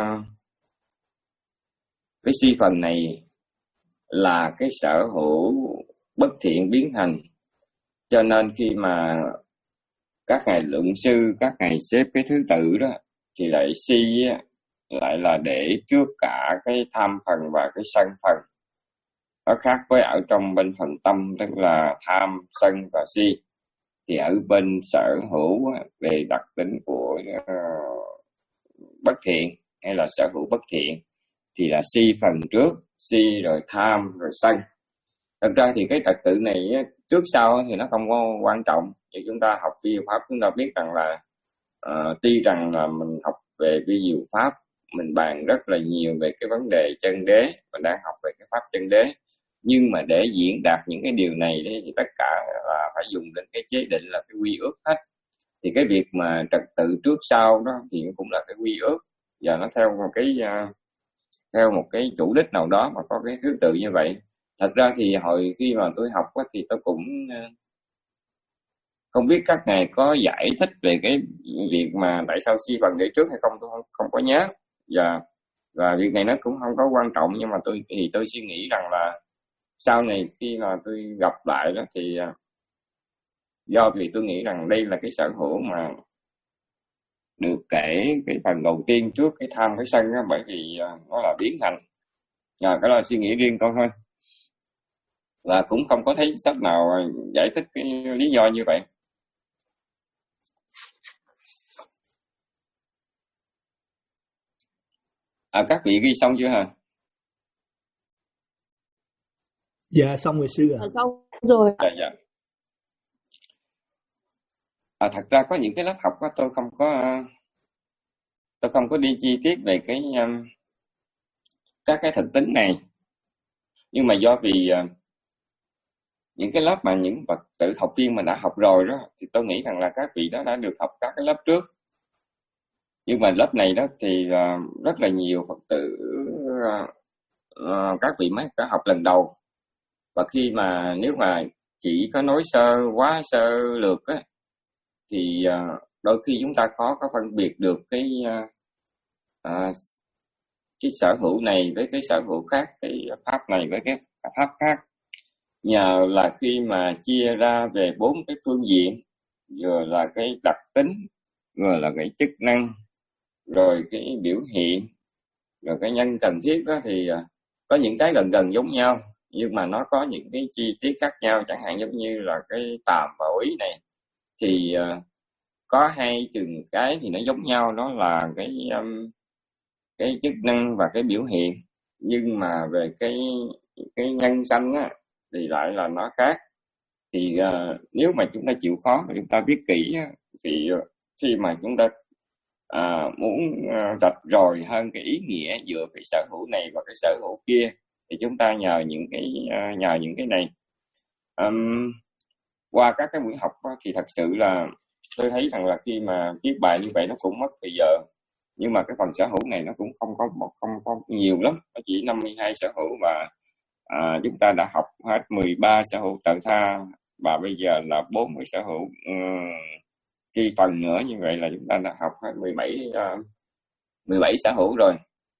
cái si phần này là cái sở hữu bất thiện biến hành, cho nên khi mà các ngài luận sư, các ngài xếp cái thứ tự đó, thì lại si lại là để trước cả cái tham phần và cái sân phần. Nó khác với ở trong bên phần tâm, tức là tham, sân và si. Thì ở bên sở hữu về đặc tính của uh, bất thiện hay là sở hữu bất thiện thì là si phần trước, si rồi tham rồi sân. Thật ra thì cái trật tự này trước sau thì nó không có quan trọng. Như chúng ta học vi diệu pháp, chúng ta biết rằng là uh, tuy rằng là mình học về vi diệu pháp, mình bàn rất là nhiều về cái vấn đề chân đế, mình đang học về cái pháp chân đế, nhưng mà để diễn đạt những cái điều này thì tất cả là phải dùng đến cái chế định là cái quy ước hết. Thì cái việc mà trật tự trước sau đó thì cũng là cái quy ước, và nó theo một cái uh, theo một cái chủ đích nào đó mà có cái thứ tự như vậy. Thật ra thì hồi khi mà tôi học á, thì tôi cũng uh, không biết các ngài có giải thích về cái việc mà tại sao si phần để trước hay không, tôi không, không có nhớ. Và và việc này nó cũng không có quan trọng, nhưng mà tôi thì tôi suy nghĩ rằng là sau này khi mà tôi gặp lại đó thì uh, do vì tôi nghĩ rằng đây là cái sở hữu mà được kể cái phần đầu tiên trước cái tham cái sân đó, bởi vì uh, nó là biến thành. À, cái là suy nghĩ riêng tôi thôi, và cũng không có thấy sách nào giải thích cái lý do như vậy. À, các vị ghi xong chưa hả? Dạ xong rồi sư ạ. À, xong rồi. Dạ, dạ. À, thật ra có những cái lớp học đó, tôi không có tôi không có đi chi tiết về cái um, các cái thực tính này, nhưng mà do vì uh, những cái lớp mà những Phật tử học viên mà đã học rồi đó, thì tôi nghĩ rằng là các vị đó đã được học các cái lớp trước. Nhưng mà lớp này đó thì uh, rất là nhiều Phật tử uh, uh, các vị mới có học lần đầu, và khi mà nếu mà chỉ có nói sơ quá sơ lược á, thì uh, đôi khi chúng ta khó có phân biệt được cái uh, uh, cái sở hữu này với cái sở hữu khác, cái pháp này với cái pháp khác. Nhờ là khi mà chia ra về bốn cái phương diện, vừa là cái đặc tính, vừa là cái chức năng, rồi cái biểu hiện, rồi cái nhân cần thiết đó, thì uh, có những cái gần gần giống nhau, nhưng mà nó có những cái chi tiết khác nhau. Chẳng hạn giống như là cái tàm và úy này, thì uh, có hai từng cái thì nó giống nhau, đó là cái um, cái chức năng và cái biểu hiện, nhưng mà về cái cái nhân sanh á thì lại là nó khác. Thì uh, nếu mà chúng ta chịu khó và chúng ta biết kỹ á, thì uh, khi mà chúng ta uh, muốn uh, rạch ròi hơn cái ý nghĩa giữa cái sở hữu này và cái sở hữu kia, thì chúng ta nhờ những cái uh, nhờ những cái này. Um, qua các cái buổi học á, thì thật sự là tôi thấy rằng là khi mà viết bài như vậy nó cũng mất thời giờ, nhưng mà cái phần sở hữu này nó cũng không có một không có nhiều lắm, nó chỉ năm mươi hai sở hữu, và à, chúng ta đã học hết mười ba sở hữu tự tha, và bây giờ là bốn mươi sở hữu um, si phần nữa. Như vậy là chúng ta đã học hết mười bảy uh, mười bảy sở hữu rồi.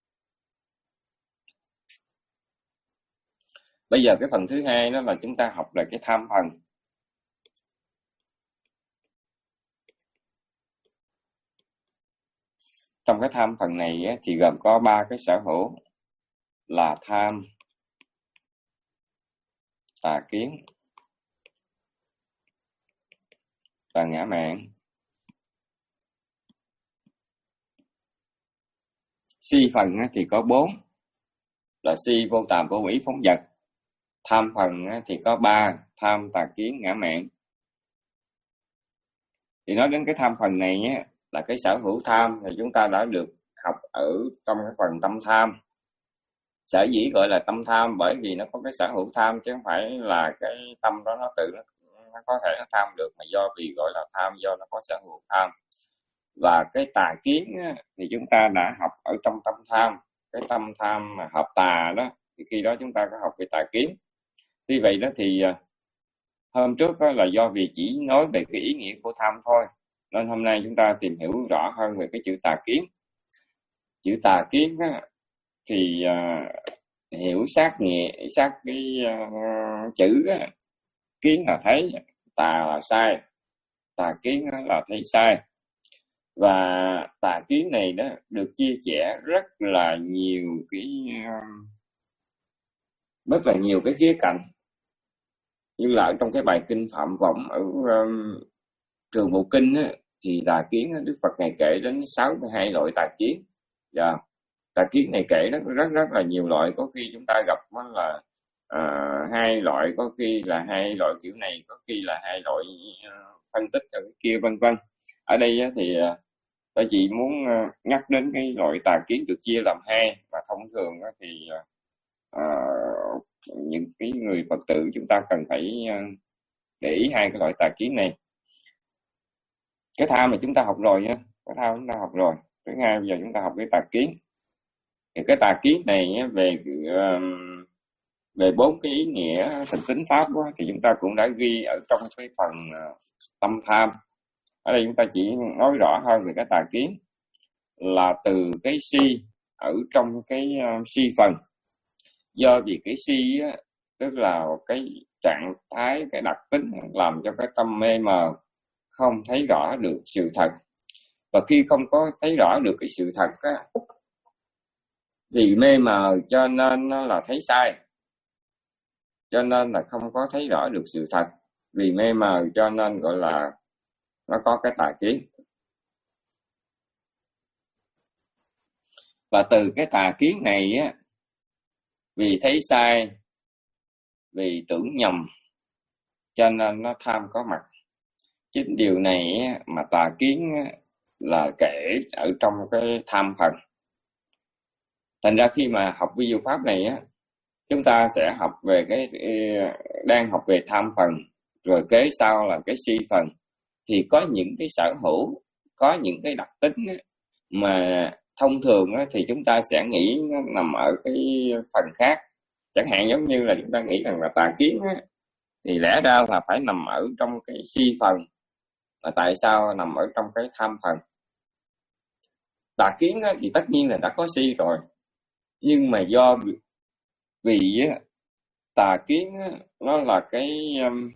Bây giờ cái phần thứ hai đó là chúng ta học là cái tham phần. Trong cái tham phần này á, thì gồm có ba cái sở hữu là tham, tà kiến và ngã mạn. Si phần á, thì có bốn là si, vô tàm, vô ủy, phóng dật. Tham phần á, thì có ba: tham, tà kiến, ngã mạn. Thì nói đến cái tham phần này á, là cái sở hữu tham thì chúng ta đã được học ở trong cái phần tâm tham. Sở dĩ gọi là tâm tham bởi vì nó có cái sở hữu tham, chứ không phải là cái tâm đó nó tự nó, nó có thể nó tham được, mà do vì gọi là tham do nó có sở hữu tham. Và cái tà kiến á, thì chúng ta đã học ở trong tâm tham. Cái tâm tham mà hợp tà đó, thì khi đó chúng ta có học về tà kiến. Tuy vậy đó thì hôm trước đó là do vì chỉ nói về cái ý nghĩa của tham thôi, nên hôm nay chúng ta tìm hiểu rõ hơn về cái chữ tà kiến. Chữ tà kiến á, thì uh, hiểu sát nghĩa sát cái uh, chữ á, kiến là thấy, tà là sai, tà kiến là thấy sai. Và tà kiến này đó được chia sẻ rất là nhiều cái uh, rất là nhiều cái khía cạnh, như là ở trong cái bài kinh Phạm Võng ở um, Trường Bộ Kinh á, thì tà kiến á, Đức Phật ngài kể đến sáu mươi hai loại tà kiến. Dạ. Tà kiến này kể rất rất rất là nhiều loại, có khi chúng ta gặp đó là uh, hai loại, có khi là hai loại kiểu này, có khi là hai loại uh, phân tích ở kia vân vân. Ở đây á, thì uh, tôi chỉ muốn uh, nhắc đến cái loại tà kiến được chia làm hai, mà thông thường á, thì uh, những cái người Phật tử chúng ta cần phải uh, để ý hai cái loại tà kiến này. Cái tham mà chúng ta học rồi nha, cái tham chúng ta học rồi. Thứ hai, bây giờ chúng ta học cái tà kiến. Thì cái tà kiến này về um, về bốn cái ý nghĩa thực tính pháp đó, thì chúng ta cũng đã ghi ở trong cái phần uh, tâm tham. Ở đây chúng ta chỉ nói rõ hơn về cái tà kiến là từ cái si ở trong cái uh, si phần. Do vì cái si á, tức là cái trạng thái, cái đặc tính làm cho cái tâm mê mờ, không thấy rõ được sự thật. Và khi không có thấy rõ được cái sự thật á, thì mê mờ cho nên nó là thấy sai, cho nên là không có thấy rõ được sự thật. Vì mê mờ cho nên gọi là nó có cái tà kiến. Và từ cái tà kiến này á, vì thấy sai, vì tưởng nhầm, cho nên nó tham có mặt. Chính điều này mà tà kiến là kể ở trong cái tham phần. Thành ra khi mà học vi diệu pháp này á, chúng ta sẽ học về cái đang học về tham phần, rồi kế sau là cái si phần. Thì có những cái sở hữu, có những cái đặc tính mà thông thường á, thì chúng ta sẽ nghĩ nó nằm ở cái phần khác. Chẳng hạn giống như là chúng ta nghĩ rằng là tà kiến á, thì lẽ ra là phải nằm ở trong cái si phần, mà tại sao nằm ở trong cái tham phần? Tà kiến á, thì tất nhiên là đã có si rồi, nhưng mà do vì á, tà kiến á, nó là cái um,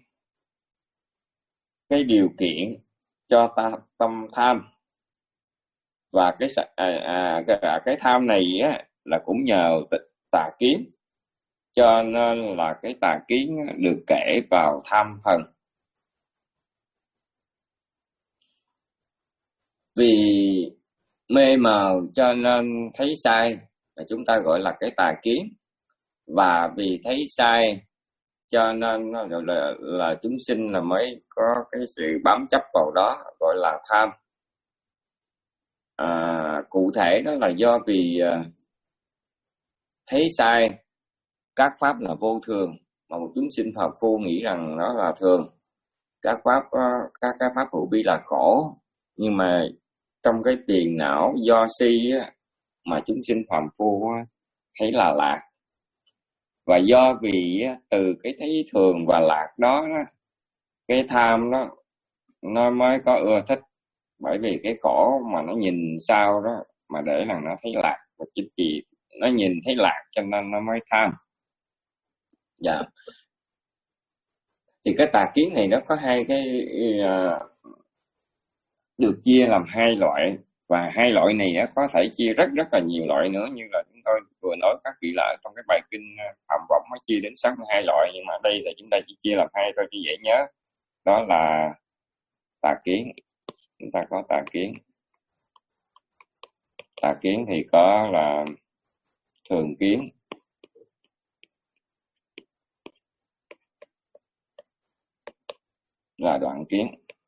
cái điều kiện cho ta tâm tham. Và cái à, à, cái, à, cái tham này á, là cũng nhờ tà kiến, cho nên là cái tà kiến được kể vào tham phần. Vì mê mờ cho nên thấy sai, mà chúng ta gọi là cái tà kiến. Và vì thấy sai cho nên nó là, là, là chúng sinh là mới có cái sự bám chấp vào đó, gọi là tham. À, cụ thể đó là do vì uh, thấy sai các pháp là vô thường, mà một chúng sinh phàm phu nghĩ rằng nó là thường. Các pháp uh, các cái pháp hữu vi là khổ, nhưng mà trong cái tiền não do si á, mà chúng sinh phàm phu á, thấy là lạc. Và do vì á, từ cái thấy thường và lạc đó, đó cái tham đó nó mới có ưa thích. Bởi vì cái khổ mà nó nhìn sao đó mà để là nó thấy lạc, và chính vì nó nhìn thấy lạc cho nên nó mới tham. Dạ. Thì cái tà kiến này nó có hai cái uh, được chia làm hai loại, và hai loại này uh, có thể chia rất rất là nhiều loại nữa, như là chúng tôi vừa nói các vị là trong cái bài kinh Phạm Võng mới chia đến sáu mươi hai loại, nhưng mà đây là chúng ta chỉ chia làm hai thôi cho dễ nhớ. Đó là tà kiến. Chúng ta có tà kiến. Tà kiến thì có là thường kiến, là đoạn kiến.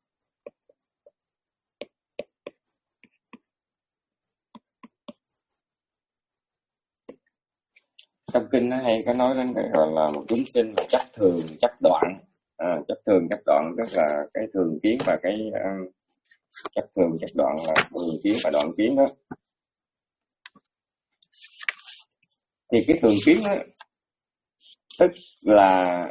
Trong kinh nó hay có nói đến cái gọi là một chúng sinh chấp thường chấp đoạn. À, chấp thường chấp đoạn tức là cái thường kiến và cái uh, chấp thường chấp đoạn là thường kiến và đoạn kiến đó. Thì cái thường kiến đó, tức là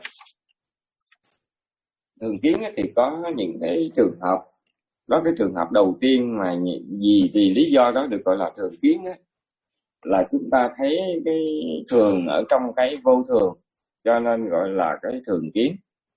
thường kiến thì có những cái trường hợp đó. Cái trường hợp đầu tiên mà vì vì lý do đó được gọi là thường kiến đó, là chúng ta thấy cái thường ở trong cái vô thường, cho nên gọi là cái thường kiến.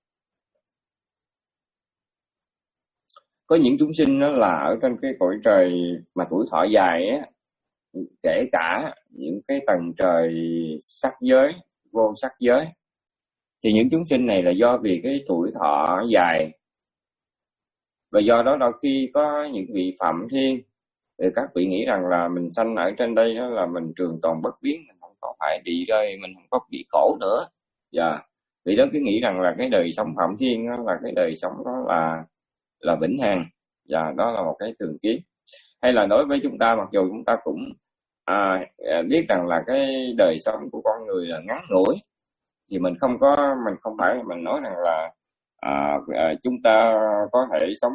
Có những chúng sinh đó là ở trên cái cõi trời mà tuổi thọ dài á, kể cả những cái tầng trời sắc giới vô sắc giới. Thì những chúng sinh này là do vì cái tuổi thọ dài, và do đó đôi khi có những vị phạm thiên thì các vị nghĩ rằng là mình sanh ở trên đây đó là mình trường tồn bất biến, mình không có phải bị rơi, mình không có bị khổ nữa. Dạ, vì đó cứ nghĩ rằng là cái đời sống phạm thiên đó là cái đời sống đó là là vĩnh hằng. Dạ, đó là một cái thường kiến. Hay là đối với chúng ta, mặc dù chúng ta cũng à, biết rằng là cái đời sống của con người là ngắn ngủi, thì mình không có mình không phải là mình nói rằng là à, à, chúng ta có thể sống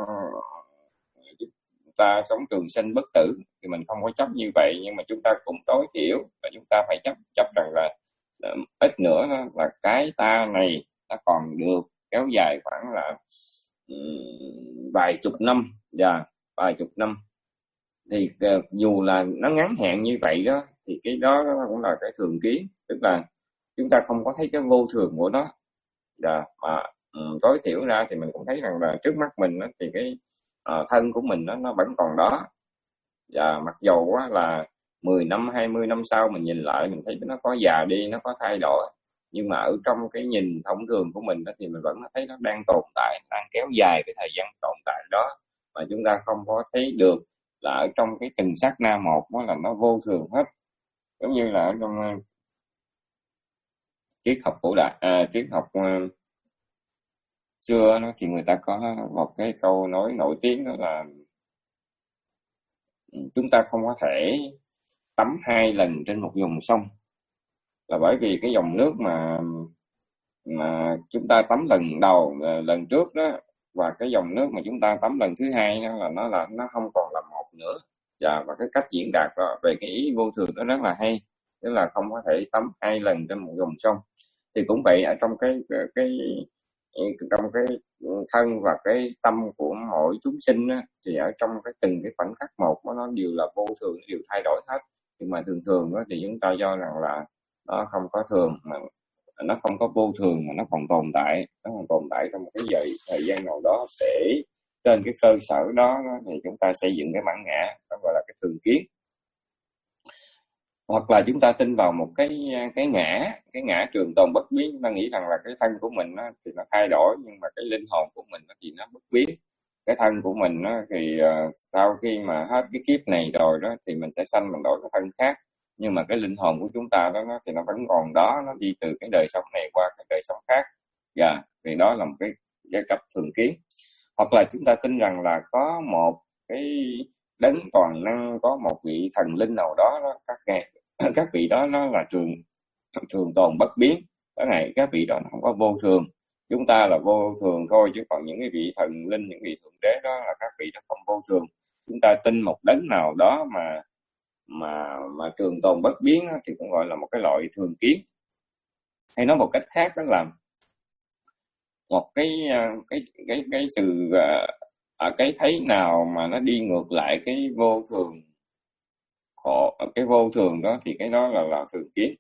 chúng ta sống trường sinh bất tử, thì mình không có chấp như vậy, nhưng mà chúng ta cũng tối thiểu và chúng ta phải chấp chấp rằng là uh, ít nữa là cái ta này nó còn được kéo dài khoảng là um, vài chục năm, và vài chục năm thì uh, dù là nó ngắn hạn như vậy đó, thì cái đó cũng là cái thường kiến, tức là chúng ta không có thấy cái vô thường của nó. Và mà um, tối thiểu ra thì mình cũng thấy rằng là trước mắt mình đó, thì cái uh, thân của mình đó, nó vẫn còn đó. Và mặc dầu á, là mười năm, hai mươi năm sau mình nhìn lại mình thấy nó có già đi, nó có thay đổi, nhưng mà ở trong cái nhìn thông thường của mình đó, thì mình vẫn thấy nó đang tồn tại, đang kéo dài cái thời gian tồn tại đó, mà chúng ta không có thấy được là ở trong cái từng sát na một đó là nó vô thường hết. Giống như là ở trong uh, triết học cổ đại, à, triết học uh, xưa nó, thì người ta có một cái câu nói nổi tiếng, đó là chúng ta không có thể tắm hai lần trên một dòng sông, là bởi vì cái dòng nước mà mà chúng ta tắm lần đầu, lần trước đó, và cái dòng nước mà chúng ta tắm lần thứ hai đó, là nó là nó không còn là một nữa. Và và cái cách diễn đạt đó, về cái ý vô thường đó rất là hay, tức là không có thể tắm hai lần trên một dòng sông. Thì cũng vậy, ở trong cái cái, cái trong cái thân và cái tâm của mỗi chúng sinh á, thì ở trong cái từng cái khoảnh khắc một đó, nó đều là vô thường, nó đều thay đổi hết. Nhưng mà thường thường đó, thì chúng ta do rằng là nó không có thường, mà nó không có vô thường, mà nó còn tồn tại, nó còn tồn tại trong một cái thời, thời gian nào đó, để trên cái cơ sở đó thì chúng ta xây dựng cái bản ngã, đó gọi là cái thường kiến. Hoặc là chúng ta tin vào một cái cái ngã, cái ngã trường tồn bất biến. Chúng ta nghĩ rằng là cái thân của mình nó, thì nó thay đổi, nhưng mà cái linh hồn của mình nó, thì nó bất biến. Cái thân của mình nó, thì uh, sau khi mà hết cái kiếp này rồi đó, thì mình sẽ sanh mình đổi cái thân khác. Nhưng mà cái linh hồn của chúng ta đó, nó, thì nó vẫn còn đó, nó đi từ cái đời sống này qua cái đời sống khác. Dạ, yeah, thì đó là một cái cái cách thường kiến. Hoặc là chúng ta tin rằng là có một cái đấng toàn năng, có một vị thần linh nào đó, đó các ngài các vị đó nó là trường trường tồn bất biến. Cái này các vị đó nó không có vô thường, chúng ta là vô thường thôi, chứ còn những cái vị thần linh, những vị thượng đế đó là các vị đó không vô thường. Chúng ta tin một đấng nào đó mà mà mà trường tồn bất biến đó, thì cũng gọi là một cái loại thường kiến. Hay nói một cách khác, đó là một cái cái cái cái sự à, cái thấy nào mà nó đi ngược lại cái vô thường khổ, cái vô thường đó, thì cái đó là là thường kiến.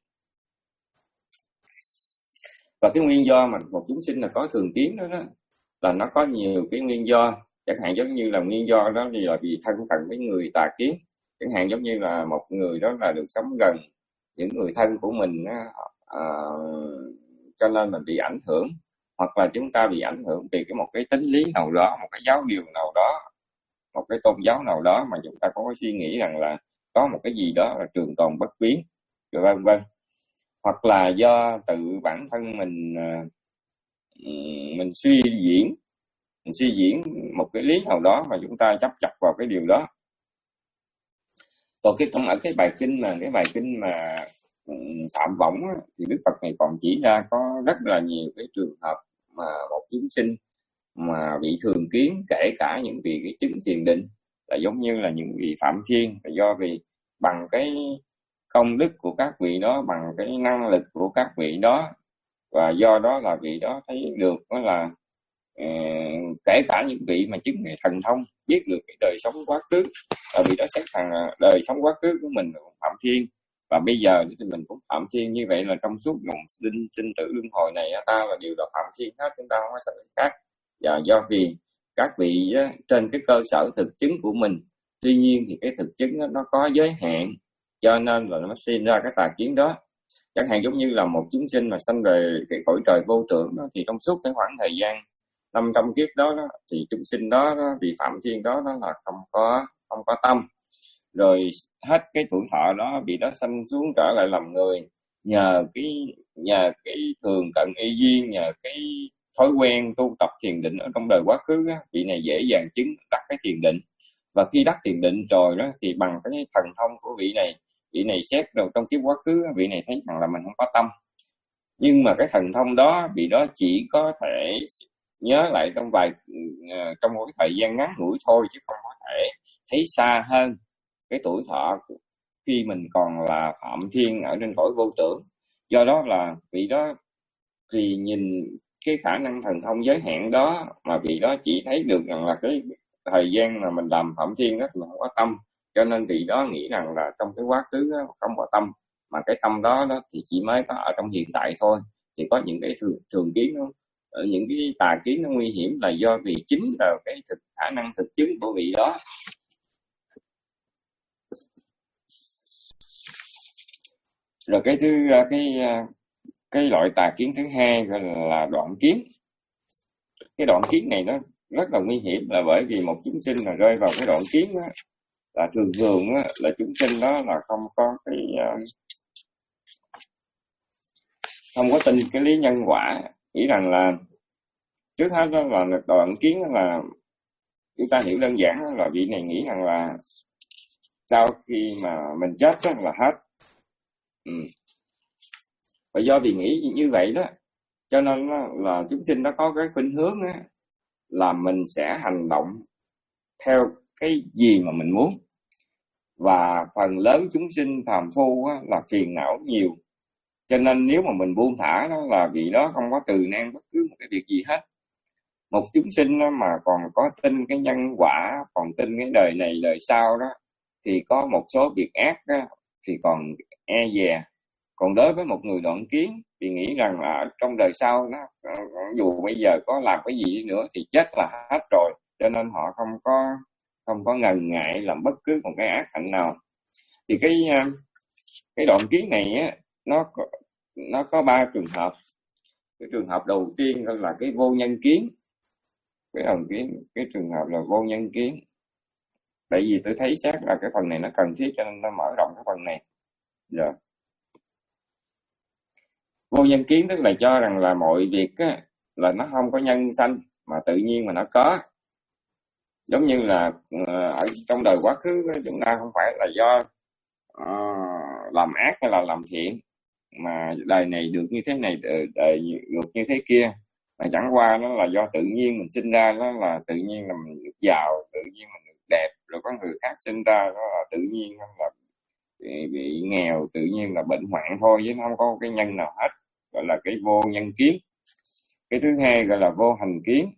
Và cái nguyên do mà một chúng sinh là có thường kiến đó, đó là nó có nhiều cái nguyên do. Chẳng hạn giống như là nguyên do đó thì là vì thân phận với người tà kiến. Chẳng hạn giống như là một người đó là được sống gần những người thân của mình đó, à, cho nên mình bị ảnh hưởng. Hoặc là chúng ta bị ảnh hưởng vì cái một cái tính lý nào đó, một cái giáo điều nào đó, một cái tôn giáo nào đó, mà chúng ta có cái suy nghĩ rằng là có một cái gì đó là trường tồn bất biến, rồi vân vân. Hoặc là do tự bản thân mình mình suy diễn mình suy diễn một cái lý nào đó, mà chúng ta chấp chặt vào cái điều đó. Còn cái trong ở cái bài kinh mà cái bài kinh mà Phạm Võng á, thì Đức Phật này còn chỉ ra có rất là nhiều cái trường hợp mà một chúng sinh mà bị thường kiến, kể cả những vị cái chứng thiền định, là giống như là những vị phạm thiên, là do vì bằng cái công đức của các vị đó, bằng cái năng lực của các vị đó, và do đó là vị đó thấy được đó là uh, kể cả những vị mà chứng ngày thần thông, biết được cái đời sống quá khứ, và vị đó xét rằng đời sống quá khứ của mình là phạm thiên, và bây giờ thì mình cũng phạm thiên. Như vậy là trong suốt dòng sinh, sinh tử luân hồi này, ta là đều là phạm thiên hết, chúng ta không có sợ khác. Và do vì các vị á, trên cái cơ sở thực chứng của mình, tuy nhiên thì cái thực chứng đó, nó có giới hạn, cho nên là nó sinh ra cái tà kiến đó. Chẳng hạn giống như là một chúng sinh mà sanh về cái cõi trời vô tưởng đó, thì trong suốt cái khoảng thời gian năm trăm kiếp đó, đó thì chúng sinh đó, đó vị phạm thiên đó, đó là không có không có tâm. Rồi hết cái tuổi thọ đó vị đó sanh xuống trở lại làm người, nhờ cái nhờ cái thường cận y duyên, nhờ cái thói quen tu tập thiền định ở trong đời quá khứ á, vị này dễ dàng chứng đắc cái thiền định. Và khi đắc thiền định rồi đó thì bằng cái thần thông của vị này, vị này xét rồi trong kiếp quá khứ vị này thấy rằng là mình không có tâm, nhưng mà cái thần thông đó vị đó chỉ có thể nhớ lại trong vài trong một cái thời gian ngắn ngủi thôi, chứ không có thể thấy xa hơn cái tuổi thọ khi mình còn là phạm thiên ở trên cõi vô tưởng. Do đó là vị đó thì nhìn cái khả năng thần thông giới hạn đó mà vị đó chỉ thấy được rằng là cái thời gian mà mình làm phạm thiên đó thì mình không có tâm, cho nên vị đó nghĩ rằng là trong cái quá khứ đó không có tâm, mà cái tâm đó, đó thì chỉ mới có ở trong hiện tại thôi. Thì có những cái thường, thường kiến nó, những cái tà kiến nó nguy hiểm là do vì chính là cái thực khả năng thực chứng của vị đó. Rồi cái thứ cái cái loại tà kiến thứ hai gọi là đoạn kiến. Cái đoạn kiến này nó rất là nguy hiểm, là bởi vì một chúng sinh là rơi vào cái đoạn kiến đó, là thường thường đó, là chúng sinh đó là không có cái không có tin cái lý nhân quả, nghĩ rằng là trước hết đó là đoạn kiến đó là chúng ta hiểu đơn giản đó là vị này nghĩ rằng là sau khi mà mình chết đó là hết. Ừ. Và do vì nghĩ như vậy đó, cho nên là, là chúng sinh nó có cái khuynh hướng đó, là mình sẽ hành động theo cái gì mà mình muốn. Và phần lớn chúng sinh phàm phu á, là phiền não nhiều, cho nên nếu mà mình buông thả đó là vị đó không có từ nan bất cứ một cái việc gì hết. Một chúng sinh đó mà còn có tin cái nhân quả, còn tin cái đời này đời sau đó, thì có một số việc ác đó, thì còn e dè. Còn đối với một người đoạn kiến thì nghĩ rằng là trong đời sau nó dù bây giờ có làm cái gì nữa thì chết là hết rồi, cho nên họ không có không có ngần ngại làm bất cứ một cái ác hạnh nào. Thì cái cái đoạn kiến này á, nó có, nó có ba trường hợp. Cái trường hợp đầu tiên là cái vô nhân kiến. Cái đoạn kiến cái trường hợp là vô nhân kiến. Tại vì tôi thấy xét là cái phần này nó cần thiết, cho nên nó mở rộng cái phần này. Rồi. Vô nhân kiến tức là cho rằng là mọi việc á, là nó không có nhân sanh mà tự nhiên mà nó có. Giống như là ở trong đời quá khứ chúng ta không phải là do uh, làm ác hay là làm thiện, mà đời này được như thế này, đời được như thế kia, mà chẳng qua nó là do tự nhiên mình sinh ra, đó là tự nhiên là mình được giàu, tự nhiên mình được đẹp. Rồi có người khác sinh ra đó là tự nhiên là bị, bị nghèo, tự nhiên là bệnh hoạn thôi, chứ không có cái nhân nào hết, gọi là cái vô nhân kiến. Cái thứ hai gọi là vô hành kiến.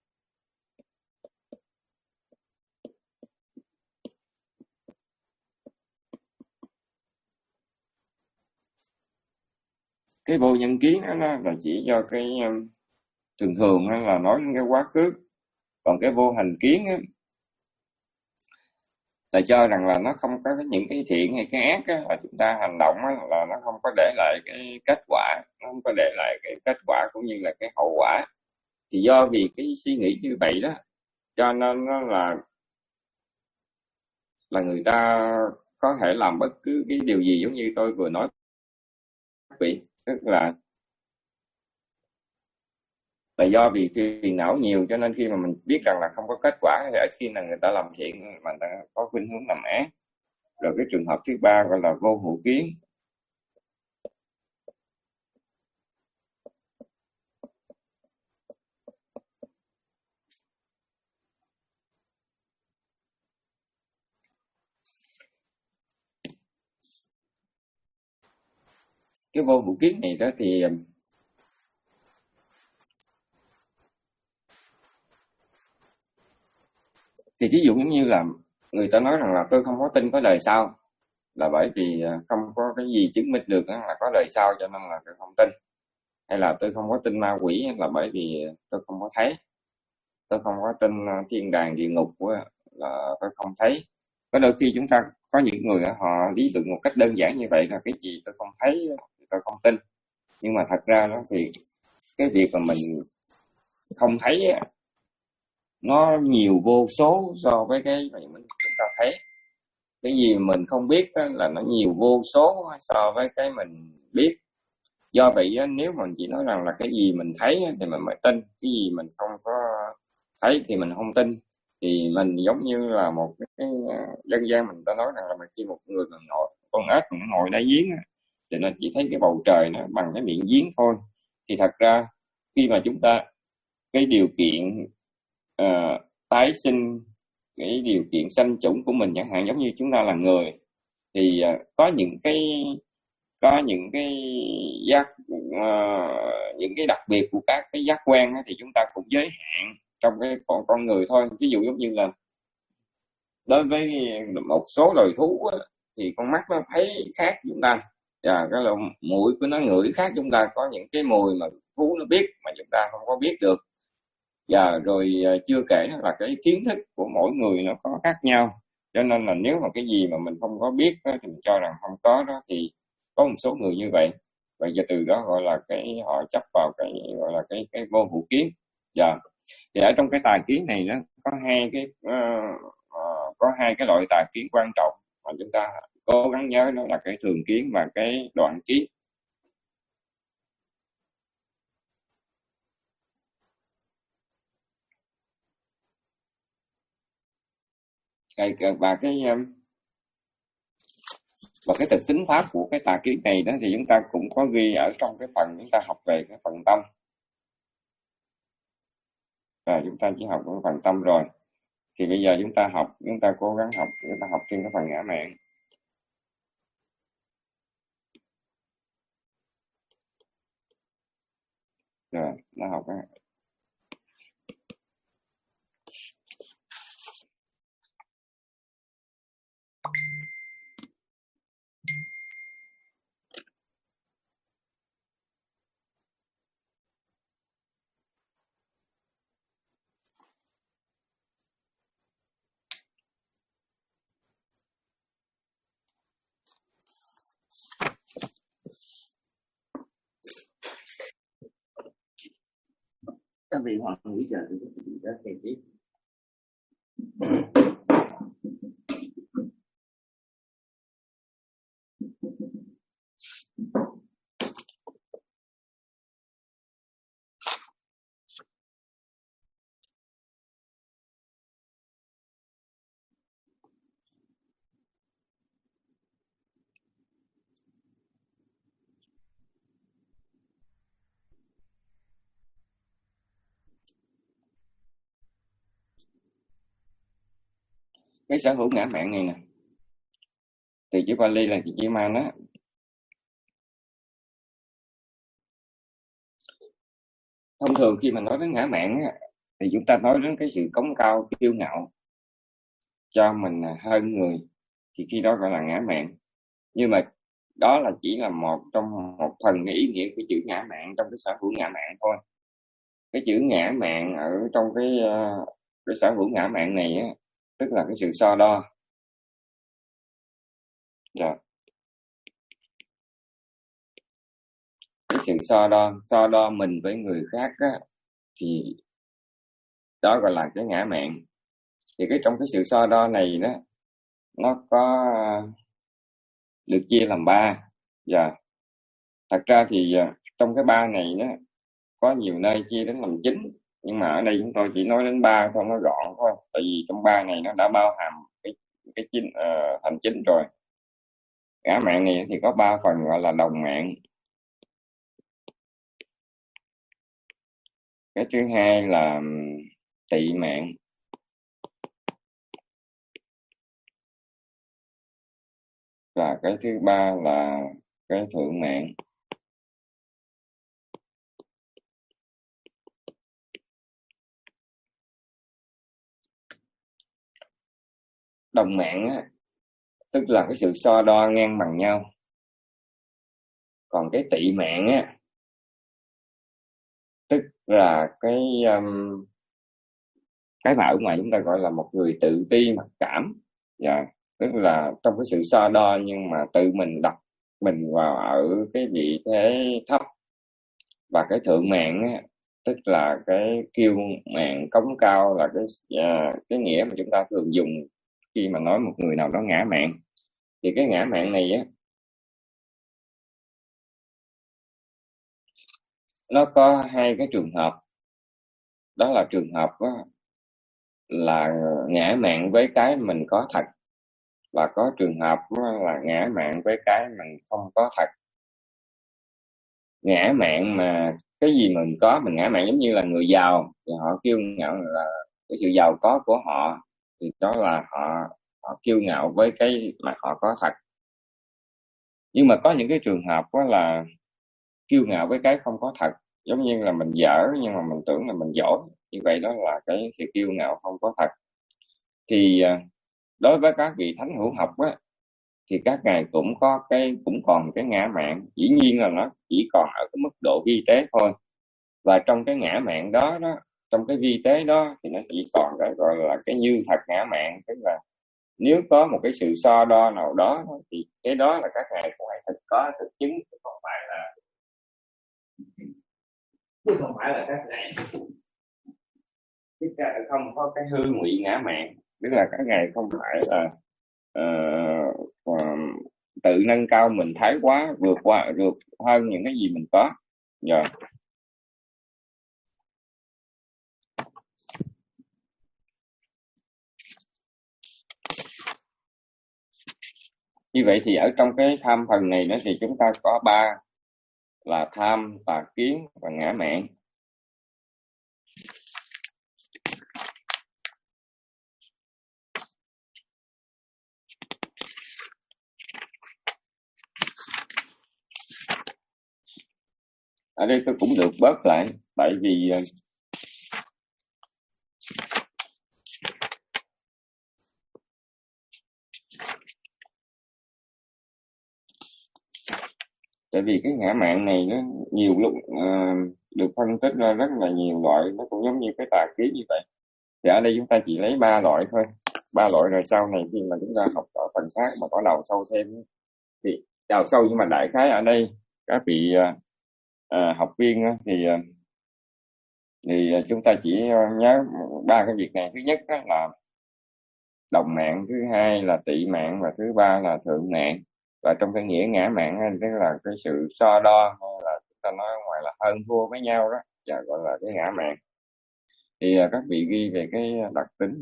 Cái vô nhân kiến đó là chỉ do cái um, thường thường đó là nói đến cái quá khứ. Còn cái vô hành kiến đó, là cho rằng là nó không có những cái thiện hay cái ác đó, là chúng ta hành động đó, là nó không có để lại cái kết quả, nó không có để lại cái kết quả cũng như là cái hậu quả. Thì do vì cái suy nghĩ như vậy đó, cho nên nó là là người ta có thể làm bất cứ cái điều gì giống như tôi vừa nói vị, tức là là do vì phiền não nhiều, cho nên khi mà mình biết rằng là không có kết quả thì ở khi nào người ta làm thiện mà người ta có khuynh hướng làm ác. Rồi cái trường hợp thứ ba gọi là vô hữu kiến. Cái vô hữu kiến này đó thì thì ví dụ như là người ta nói rằng là tôi không có tin có đời sau, là bởi vì không có cái gì chứng minh được là có đời sau, cho nên là tôi không tin. Hay là tôi không có tin ma quỷ, là bởi vì tôi không có thấy. Tôi không có tin thiên đàng địa ngục, là tôi không thấy. Có đôi khi chúng ta có những người họ lý luận một cách đơn giản như vậy là cái gì tôi không thấy tôi không tin. Nhưng mà thật ra đó thì cái việc mà mình không thấy á, nó nhiều vô số so với cái mà mình chúng ta thấy. Cái gì mà mình không biết á, là nó nhiều vô số so với cái mình biết. Do vậy á, nếu mình chỉ nói rằng là cái gì mình thấy á, thì mình mới tin, cái gì mình không có thấy thì mình không tin. Thì mình giống như là một cái, cái dân gian mình ta nói rằng là khi một người mà ngồi con ếch mà nó ngồi đáy giếng á, thì nó chỉ thấy cái bầu trời nó bằng cái miệng giếng thôi. Thì thật ra khi mà chúng ta cái điều kiện uh, tái sinh, cái điều kiện sanh chủng của mình chẳng hạn, giống như chúng ta là người thì uh, có những cái có những cái giác uh, những cái đặc biệt của các cái giác quan á, thì chúng ta cũng giới hạn trong cái con con người thôi. Ví dụ giống như là đối với một số loài thú á, thì con mắt nó thấy khác chúng ta, và cái lỗ mũi của nó ngửi khác chúng ta, có những cái mùi mà thú nó biết mà chúng ta không có biết được. Và rồi chưa kể là cái kiến thức của mỗi người nó có khác nhau, cho nên là nếu mà cái gì mà mình không có biết đó, thì mình cho rằng không có đó, thì có một số người như vậy, và giờ từ đó gọi là cái họ chấp vào cái gọi là cái cái vô hữu kiến. Và thì ở trong cái tà kiến này nó có hai cái uh, uh, có hai cái loại tà kiến quan trọng mà chúng ta cố gắng nhớ, đó là cái thường kiến và cái đoạn kiến. Cái, và cái và cái thực tính pháp của cái tà kiến này đó thì chúng ta cũng có ghi ở trong cái phần chúng ta học về cái phần tâm. Và chúng ta chỉ học cái phần tâm rồi, thì bây giờ chúng ta học, chúng ta cố gắng học, chúng ta học trên cái phần ngã mạn. Rồi, nó học á. Các vị hoàng nghĩ giờ thì đã kể tiếp. Cái sở hữu ngã mạn này nè, từ chữ Pali là chữ man á. Thông thường khi mà nói đến ngã mạn á, thì chúng ta nói đến cái sự cống cao, kiêu ngạo, cho mình hơn người, thì khi đó gọi là ngã mạn. Nhưng mà đó là chỉ là một trong một phần cái ý nghĩa của chữ ngã mạn trong cái sở hữu ngã mạn thôi. Cái chữ ngã mạn ở trong cái cái sở hữu ngã mạn này á, tức là cái sự so đo. Rồi. Cái sự so đo, so đo mình với người khác á, thì đó gọi là cái ngã mạn. Thì cái trong cái sự so đo này đó, nó có được chia làm ba. Và thật ra thì trong cái ba này đó, có nhiều nơi chia đến làm chín, nhưng mà ở đây chúng tôi chỉ nói đến ba thôi, nó gọn thôi. Tại vì trong ba này nó đã bao hàm cái cái chín uh, thành chín rồi. Ngã mạn này thì có ba phần gọi là đồng mạn. Cái thứ hai là tị mạn. Và cái thứ ba là cái thượng mạn. Đồng mạn á, tức là cái sự so đo ngang bằng nhau. Còn cái tị mạn á, tức là cái um, cái mà ở ngoài chúng ta gọi là một người tự ti mặc cảm. Dạ, tức là trong cái sự so đo nhưng mà tự mình đặt mình vào ở cái vị thế thấp, và cái thượng mạng á, tức là cái kiêu mạng cống cao, là cái uh, cái nghĩa mà chúng ta thường dùng khi mà nói một người nào đó ngã mạn. Thì cái ngã mạn này á, nó có hai cái trường hợp. Đó là trường hợp á, là ngã mạn với cái mình có thật, và có trường hợp á, là ngã mạn với cái mình không có thật. Ngã mạn mà cái gì mình có, mình ngã mạn giống như là người giàu thì họ kiêu ngạo là cái sự giàu có của họ, thì đó là họ họ kiêu ngạo với cái mà họ có thật. Nhưng mà có những cái trường hợp đó là kiêu ngạo với cái không có thật, giống như là mình dở nhưng mà mình tưởng là mình giỏi, như vậy đó là cái sự kiêu ngạo không có thật. Thì đối với các vị thánh hữu học á, thì các ngài cũng có cái cũng còn cái ngã mạn, dĩ nhiên là nó chỉ còn ở cái mức độ vi tế thôi. Và trong cái ngã mạn đó đó, trong cái vi tế đó thì nó chỉ còn cái gọi là cái như thật ngã mạn, tức là nếu có một cái sự so đo nào đó thì cái đó là các ngài cũng phải thực có thực chứng, chứ không phải là chứ không phải là các ngài chứ không có cái hư ngụy ngã mạn, tức là các ngài không phải là uh, uh, tự nâng cao mình thái quá, vượt qua vượt hơn những cái gì mình có. Rồi. Như vậy thì ở trong cái tham phần này đó thì chúng ta có ba là tham, tà kiến và ngã mạn. Ở đây tôi cũng được bớt lại, tại vì tại vì cái ngã mạn này nó nhiều lúc uh, được phân tích ra rất là nhiều loại, nó cũng giống như cái tà kiến như vậy. Thì ở đây chúng ta chỉ lấy ba loại thôi, ba loại, rồi sau này khi mà chúng ta học ở phần khác mà có đào sâu thêm thì đào sâu, nhưng mà đại khái ở đây các vị uh, uh, học viên uh, thì uh, thì chúng ta chỉ nhớ ba cái việc này. Thứ nhất là đồng mạng, thứ hai là tị mạng, và thứ ba là thượng mạng. Và trong cái nghĩa ngã mạng tức là cái sự so đo, hay là chúng ta nói ngoài là hơn thua với nhau đó, và gọi là cái ngã mạng. Thì các vị ghi về cái đặc tính.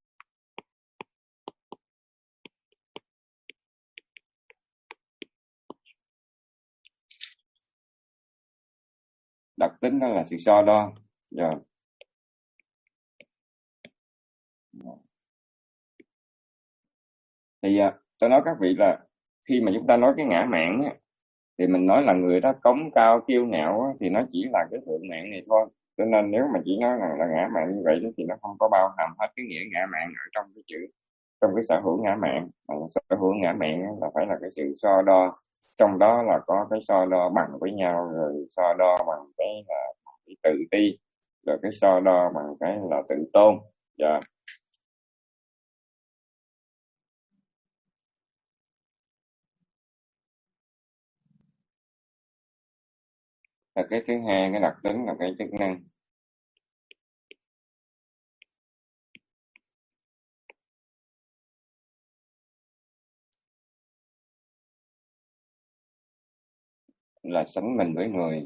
Đặc tính đó là sự so đo. Rồi. Thì tôi nói các vị là khi mà chúng ta nói cái ngã mạn á, thì mình nói là người đó cống cao kiêu ngạo á, thì nó chỉ là cái thượng mạng này thôi. Cho nên nếu mà chỉ nói là, là ngã mạn như vậy thì nó không có bao hàm hết cái nghĩa ngã mạn ở trong cái chữ, trong cái sở hữu ngã mạn. Sở hữu ngã mạn là phải là cái sự so đo, trong đó là có cái so đo bằng với nhau, rồi so đo bằng cái là cái tự ti, rồi cái so đo bằng cái là tự tôn. Dạ. Và cái thứ hai, cái đặc tính là cái chức năng. Là sánh mình với người.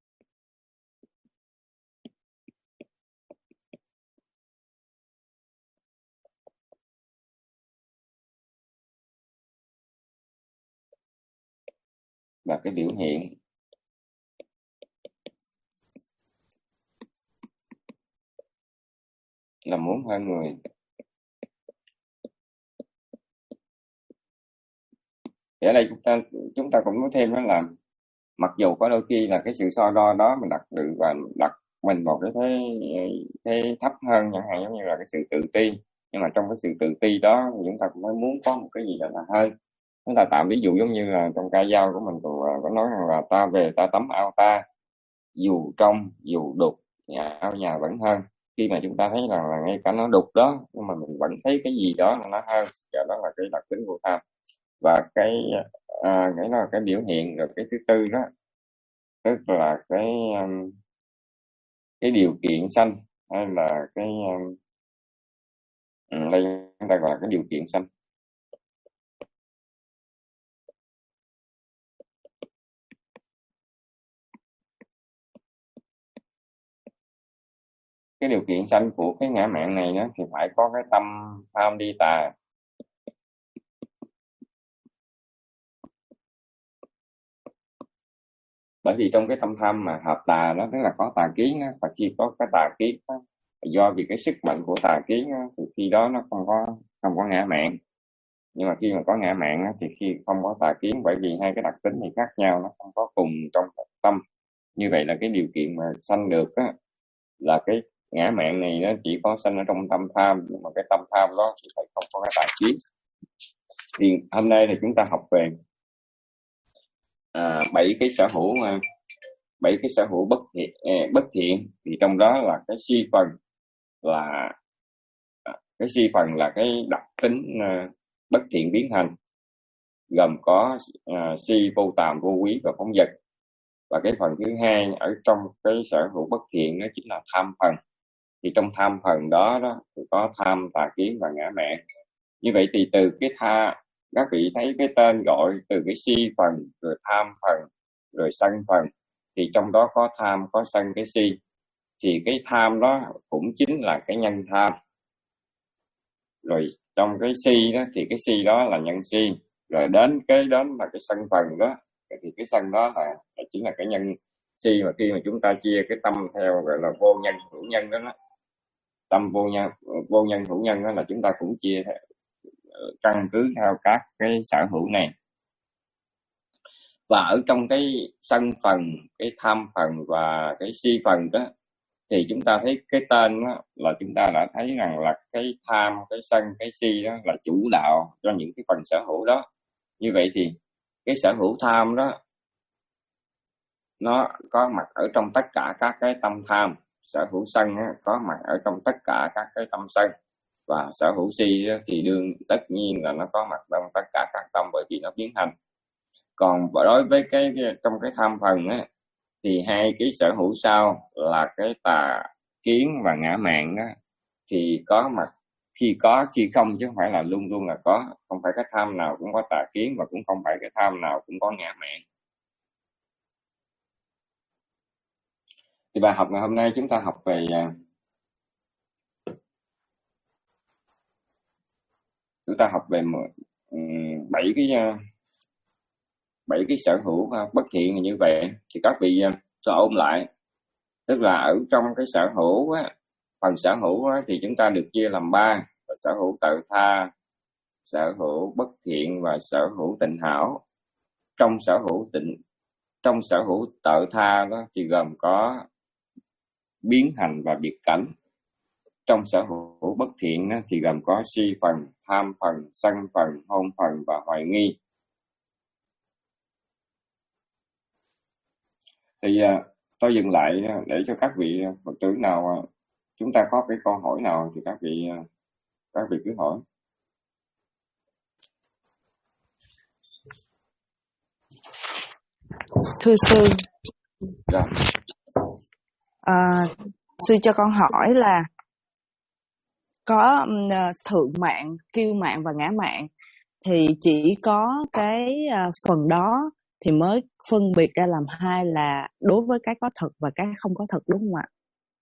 Và cái biểu hiện là muốn hơn người. Thì ở đây chúng ta chúng ta cũng nói thêm đó là mặc dù có đôi khi là cái sự so đo đó mình đặt tự và đặt mình vào cái thế thế thấp hơn, chẳng hạn giống như là cái sự tự ti, nhưng mà trong cái sự tự ti đó chúng ta cũng mới muốn có một cái gì đó là hơn. Chúng ta tạm ví dụ giống như là trong ca dao của mình có nói rằng là ta về ta tắm ao ta, dù trong dù đục nhà ao nhà vẫn hơn. Khi mà chúng ta thấy rằng là ngay cả nó đục đó nhưng mà mình vẫn thấy cái gì đó là nó hơn, và đó là cái đặc tính của tham. Và cái à, cái là cái biểu hiện. Rồi cái thứ tư đó tức là cái um, cái điều kiện sanh, hay là cái um, ừ, đây chúng ta gọi là cái điều kiện sanh. Cái điều kiện sanh của cái ngã mạn này đó thì phải có cái tâm tham đi tà. Bởi vì trong cái tâm tham mà hợp tà đó, tức là có tà kiến đó, và khi có cái tà kiến đó, do vì cái sức mạnh của tà kiến đó, thì khi đó nó không có không có ngã mạn. Nhưng mà khi mà có ngã mạn đó, thì khi không có tà kiến, bởi vì hai cái đặc tính này khác nhau, nó không có cùng trong tâm. Như vậy là cái điều kiện mà sanh được đó, là cái ngã mạn này nó chỉ có sanh ở trong tâm tham, nhưng mà cái tâm tham đó thì phải không có cái tà kiến. Thì hôm nay thì chúng ta học về à, bảy cái sở hữu bảy cái sở hữu bất thiện, bất thiện thì trong đó là cái si phần là cái si phần là cái đặc tính uh, bất thiện biến thành, gồm có uh, si vô tàm, vô quý và phóng dật. Và cái phần thứ hai ở trong cái sở hữu bất thiện đó chính là tham phần. Thì trong tham phần đó, đó thì có tham, tà kiến và ngã mạn. Như vậy thì từ cái tha, các vị thấy cái tên gọi từ cái si phần, rồi tham phần, rồi sân phần, thì trong đó có tham, có sân, cái si. Thì cái tham đó cũng chính là cái nhân tham. Rồi trong cái si đó thì cái si đó là nhân si. Rồi đến cái đến là cái sân phần đó, thì cái sân đó là, là chính là cái nhân si. Mà khi mà chúng ta chia cái tâm theo gọi là vô nhân hữu nhân đó, đó tâm vô nhân vô nhân hữu nhân đó, là chúng ta cũng chia theo, căn cứ theo các cái sở hữu này. Và ở trong cái sân phần, cái tham phần và cái si phần đó, thì chúng ta thấy cái tên đó, là chúng ta đã thấy rằng là cái tham, cái sân, cái si đó là chủ đạo cho những cái phần sở hữu đó. Như vậy thì cái sở hữu tham đó nó có mặt ở trong tất cả các cái tâm tham. Sở hữu sân đó, có mặt ở trong tất cả các cái tâm sân. Và sở hữu si đó, thì đương tất nhiên là nó có mặt trong tất cả các tâm, bởi vì nó biến thành. Còn đối với cái, cái trong cái tham phần á, thì hai cái sở hữu sau là cái tà kiến và ngã mạn đó, thì có mặt khi có khi không, chứ không phải là luôn luôn là có. Không phải cái tham nào cũng có tà kiến, và cũng không phải cái tham nào cũng có ngã mạn. Thì bài học ngày hôm nay chúng ta học về chúng ta học về bảy cái bảy cái sở hữu bất thiện như vậy. Thì các vị cho ôn lại, tức là ở trong cái sở hữu á, phần sở hữu á, thì chúng ta được chia làm ba: sở hữu tự tha, sở hữu bất thiện và sở hữu tịnh hảo. Trong sở hữu tịnh trong sở hữu tự tha đó thì gồm có biến hành và biệt cảnh. Trong sở hữu bất thiện đó, thì gồm có si phần, tham phần, sân phần, hôn phần và hoài nghi. Thì uh, tôi dừng lại để cho các vị Phật tử nào uh, chúng ta có cái câu hỏi nào thì các vị uh, các vị cứ hỏi. Thưa sư, Dạ. à, sư cho con hỏi là có uh, thượng mạng, kiêu mạng và ngã mạng, thì chỉ có cái uh, phần đó thì mới phân biệt ra làm hai, là đối với cái có thật và cái không có thật, đúng không ạ?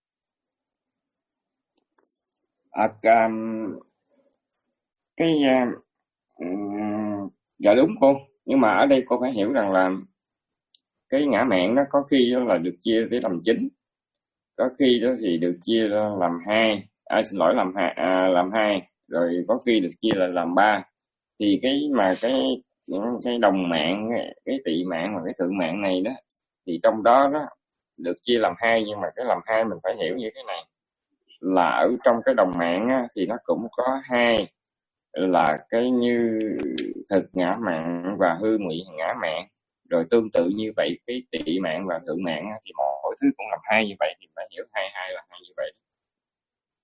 À, um, cái uh, um, dạ đúng cô, nhưng mà ở đây cô phải hiểu rằng là cái ngã mạn nó có khi đó là được chia tới làm chín, có khi đó thì được chia làm hai, à, xin lỗi làm hai, à, làm hai, rồi có khi được chia là làm ba. Thì cái mà cái những cái đồng mạng, cái tị mạng và cái thượng mạng này đó, thì trong đó đó được chia làm hai, nhưng mà cái làm hai mình phải hiểu như thế này, là ở trong cái đồng mạng á, thì nó cũng có hai, là cái như thực ngã mạng và hư ngụy ngã mạng. Rồi tương tự như vậy cái tị mạng và thượng mạng á, thì mỗi thứ cũng làm hai như vậy, thì phải hiểu hai hai là hai như vậy.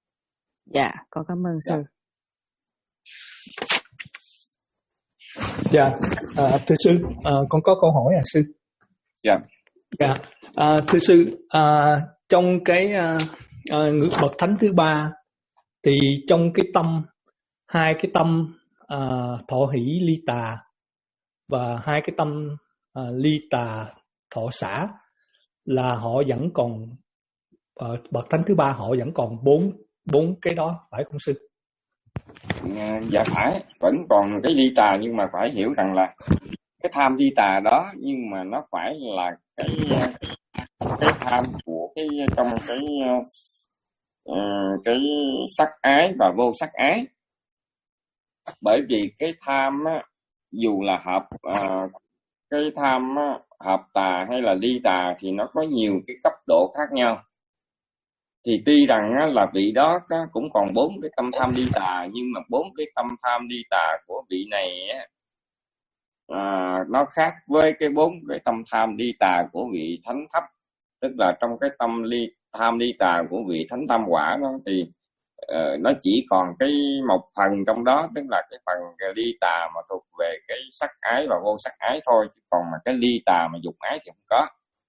Dạ, con cảm ơn sư. Dạ. Dạ, à, thưa sư, à, con có câu hỏi à sư. Dạ. Dạ, à, thưa sư, à, trong cái à, à, ngữ bậc thánh thứ ba thì trong cái tâm, hai cái tâm à, thọ hỷ ly tà và hai cái tâm à, ly tà thọ xả là họ vẫn còn à, bậc thánh thứ ba họ vẫn còn bốn bốn cái đó, phải không sư? Dạ phải, vẫn còn cái ly tà, nhưng mà phải hiểu rằng là cái tham ly tà đó, nhưng mà nó phải là cái cái tham của cái trong cái uh, cái sắc ái và vô sắc ái. Bởi vì cái tham á, dù là hợp uh, cái tham á, hợp tà hay là ly tà thì nó có nhiều cái cấp độ khác nhau. Thì tuy rằng á, là vị đó á, cũng còn bốn cái tâm tham ly tà, nhưng mà bốn cái tâm tham ly tà của vị này á, à, nó khác với cái bốn cái tâm tham ly tà của vị thánh thấp. Tức là trong cái tâm ly tham ly tà của vị thánh tam quả đó thì uh, nó chỉ còn cái một phần trong đó, tức là cái phần cái ly tà mà thuộc về cái sắc ái và vô sắc ái thôi, còn mà cái ly tà mà dục ái thì không có.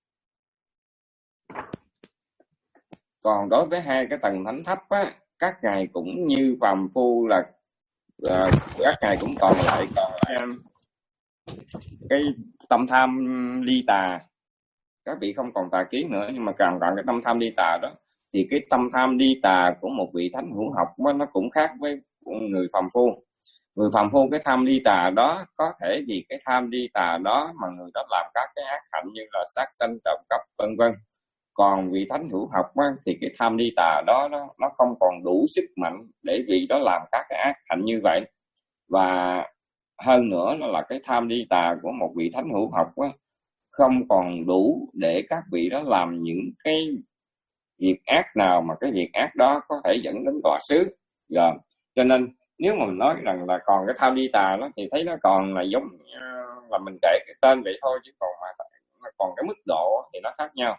Còn đối với hai cái tầng thánh thấp á, các ngài cũng như phàm phu là uh, các ngài cũng còn lại còn lại um, cái tâm tham ly tà. Các vị không còn tà kiến nữa, nhưng mà càng còn cái tâm tham ly tà đó, thì cái tâm tham ly tà của một vị thánh hữu học nó cũng khác với người phàm phu. Người phàm phu cái tham ly tà đó có thể vì cái tham ly tà đó mà người đó làm các cái ác hạnh như là sát sanh, trộm cắp vân vân. Còn vị thánh hữu học á, thì cái tham ly tà đó nó, nó không còn đủ sức mạnh để vị đó làm các cái ác hạnh như vậy. Và hơn nữa nó là cái tham ly tà của một vị thánh hữu học á, không còn đủ để các vị đó làm những cái việc ác nào mà cái việc ác đó có thể dẫn đến tòa xứ. Rồi, cho nên nếu mà mình nói rằng là còn cái tham ly tà đó thì thấy nó còn là giống là mình kể cái tên vậy thôi, chứ còn mà còn cái mức độ thì nó khác nhau.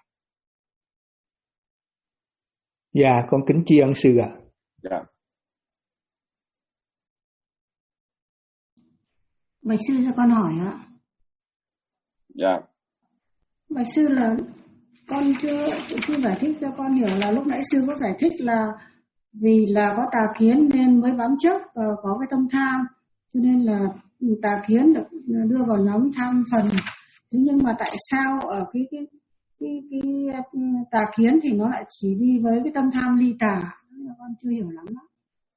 Dạ, con kính tri ân sư ạ. Dạ. Bạch sư cho con hỏi ạ. Dạ. Bạch sư là con chưa, sư giải thích cho con hiểu là lúc nãy sư có giải thích là vì là có tà kiến nên mới bám chấp và có cái tâm tham, cho nên là tà kiến được đưa vào nhóm tham phần. Thế nhưng mà tại sao ở cái cái cái, cái, cái tà kiến thì nó lại chỉ đi với cái tâm tham ly tà? Con chưa hiểu lắm đó.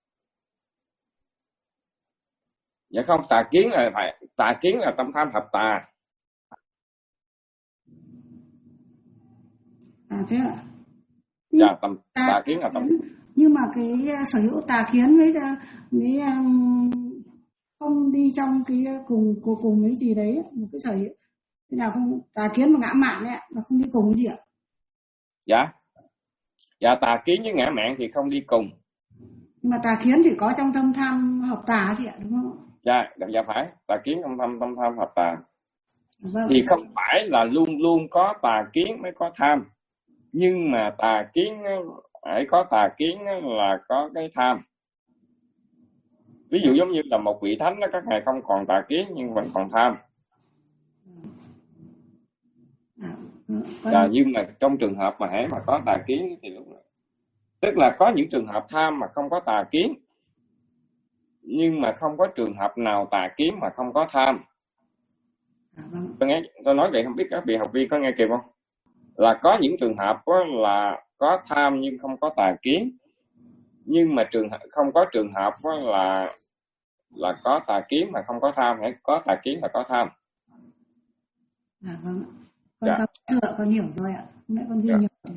Dạ không, tà kiến là phải tà kiến là tâm tham hợp tà. À thế ạ. Dạ, tâm tà, tà kiến là tâm. Nhưng mà cái sở hữu tà kiến với với um, không đi trong cái cùng cùng cùng cái gì đấy, một cái sở hữu thế nào không, tà kiến và ngã mạn đấy là không đi cùng cái gì ạ? Dạ. Dạ, tà kiến với ngã mạn thì không đi cùng. Nhưng mà tà kiến thì có trong tâm tham hợp tà thì ạ, đúng không? Dạ, dạ phải, tà kiến trong tâm tâm tham hợp tà. Vâng. Thì không phải là luôn luôn có tà kiến mới có tham, nhưng mà tà kiến phải có tà kiến là có cái tham. Ví dụ giống như là một vị thánh đó, các ngài không còn tà kiến nhưng vẫn còn tham. À, nhưng mà trong trường hợp mà hễ mà có tà kiến thì lúc này, tức là có những trường hợp tham mà không có tà kiến, nhưng mà không có trường hợp nào tà kiến mà không có tham. Tôi nghe tôi nói vậy không biết các vị học viên có nghe kịp không? Là có những trường hợp là có tham nhưng không có tà kiến, nhưng mà trường hợp không có trường hợp là là có tà kiến mà không có tham, hay có tà kiến mà có tham. À vâng, con dạ. Chưa, con hiểu rồi ạ. Hôm nay con ghi dạ. Nhiều.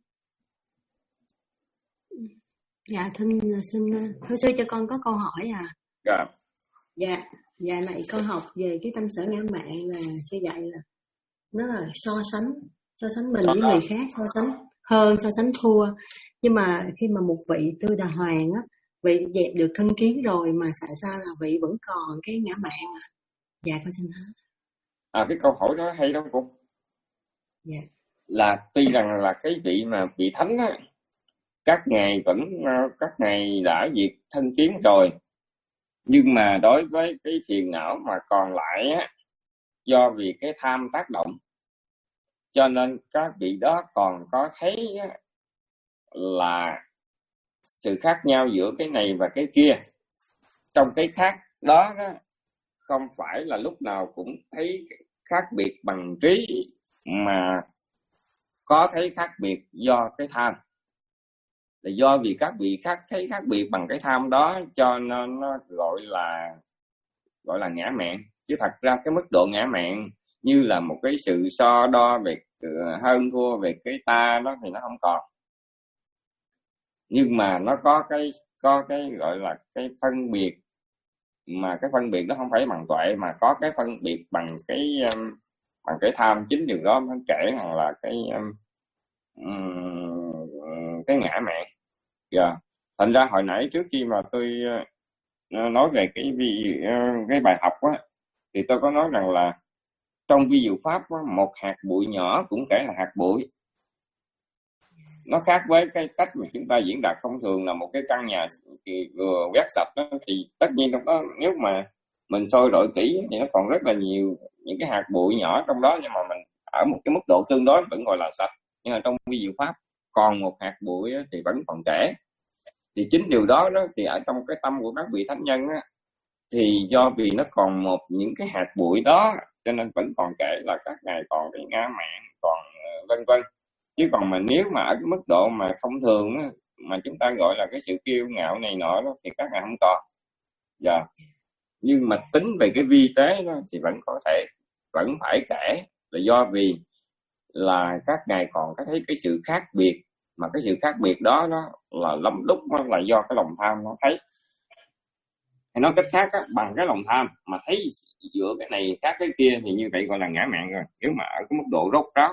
Dạ thưa xin thưa sư cho con có câu hỏi à. Dạ. Dạ, dạ này con học về cái tâm sở ngã mạn là như vậy là nó là so sánh, so sánh mình với người khác, so sánh hơn, so sánh thua. Nhưng mà khi mà một vị tư đà hoàng á, vị dẹp được thân kiến rồi mà tại sao là vị vẫn còn cái ngã mạn à? Dạ con xin hết. À cái câu hỏi đó hay lắm cô. Dạ. Là tuy rằng là cái vị mà vị thánh á, các ngài vẫn các ngài đã diệt thân kiến rồi, Nhưng mà đối với cái phiền não mà còn lại á, do vì cái tham tác động, cho nên các vị đó còn có thấy á, là sự khác nhau giữa cái này và cái kia. Trong cái khác đó, đó không phải là lúc nào cũng thấy khác biệt bằng trí, mà có thấy khác biệt do cái tham. Là do vì các vị khác thấy khác biệt bằng cái tham đó, cho nên nó gọi là gọi là ngã mạn. Chứ thật ra cái mức độ ngã mạn như là một cái sự so đo về hơn thua về cái ta đó thì nó không còn. Nhưng mà nó có cái có cái gọi là cái phân biệt, mà cái phân biệt đó không phải bằng tuệ, mà có cái phân biệt bằng cái um, bằng cái tham. Chính điều đó nó kể rằng là cái um, cái ngã mạn. Yeah. Thành ra hồi nãy trước khi mà tôi uh, nói về cái uh, cái bài học á, thì tôi có nói rằng là trong vi diệu pháp á, một hạt bụi nhỏ cũng kể là hạt bụi. Nó khác với cái cách mà chúng ta diễn đạt thông thường là một cái căn nhà vừa quét sạch đó, thì tất nhiên trong đó nếu mà mình soi rọi kỹ thì nó còn rất là nhiều những cái hạt bụi nhỏ trong đó, nhưng mà mình ở một cái mức độ tương đối vẫn gọi là sạch. Nhưng mà trong vi diệu pháp còn một hạt bụi thì vẫn còn kể. Thì chính điều đó đó thì ở trong cái tâm của các vị thánh nhân á, thì do vì nó còn một những cái hạt bụi đó, cho nên vẫn còn kể là các ngài còn cái ngã mạn, còn vân vân. Chứ còn mà nếu mà ở cái mức độ mà thông thường á, mà chúng ta gọi là cái sự kiêu ngạo này nọ đó, thì các ngài không còn. Dạ. Nhưng mà tính về cái vi tế đó thì vẫn có thể, vẫn phải kể, là do vì là các ngài còn có thấy cái sự khác biệt, mà cái sự khác biệt đó đó là lắm lúc nó là do cái lòng tham nó thấy. Hay nói cách khác á, bằng cái lòng tham mà thấy giữa cái này khác cái kia thì như vậy gọi là ngã mạn rồi, nếu mà ở cái mức độ rốt ráo.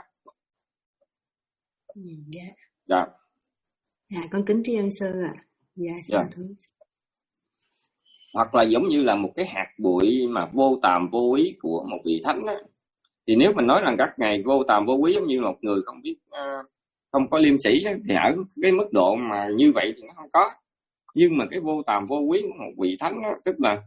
Ừ, dạ. Dạ. Dạ, con kính tri ân sư ạ. À. Dạ, dạ. Thứ. Hoặc là giống như là một cái hạt bụi mà vô tàm vô ý của một vị thánh á, thì nếu mình nói rằng các ngài vô tàm vô ý giống như một người không biết uh, không có liêm sĩ á, thì ở cái mức độ mà như vậy thì nó không có. Nhưng mà cái vô tàm vô quý của một vị thánh đó, tức là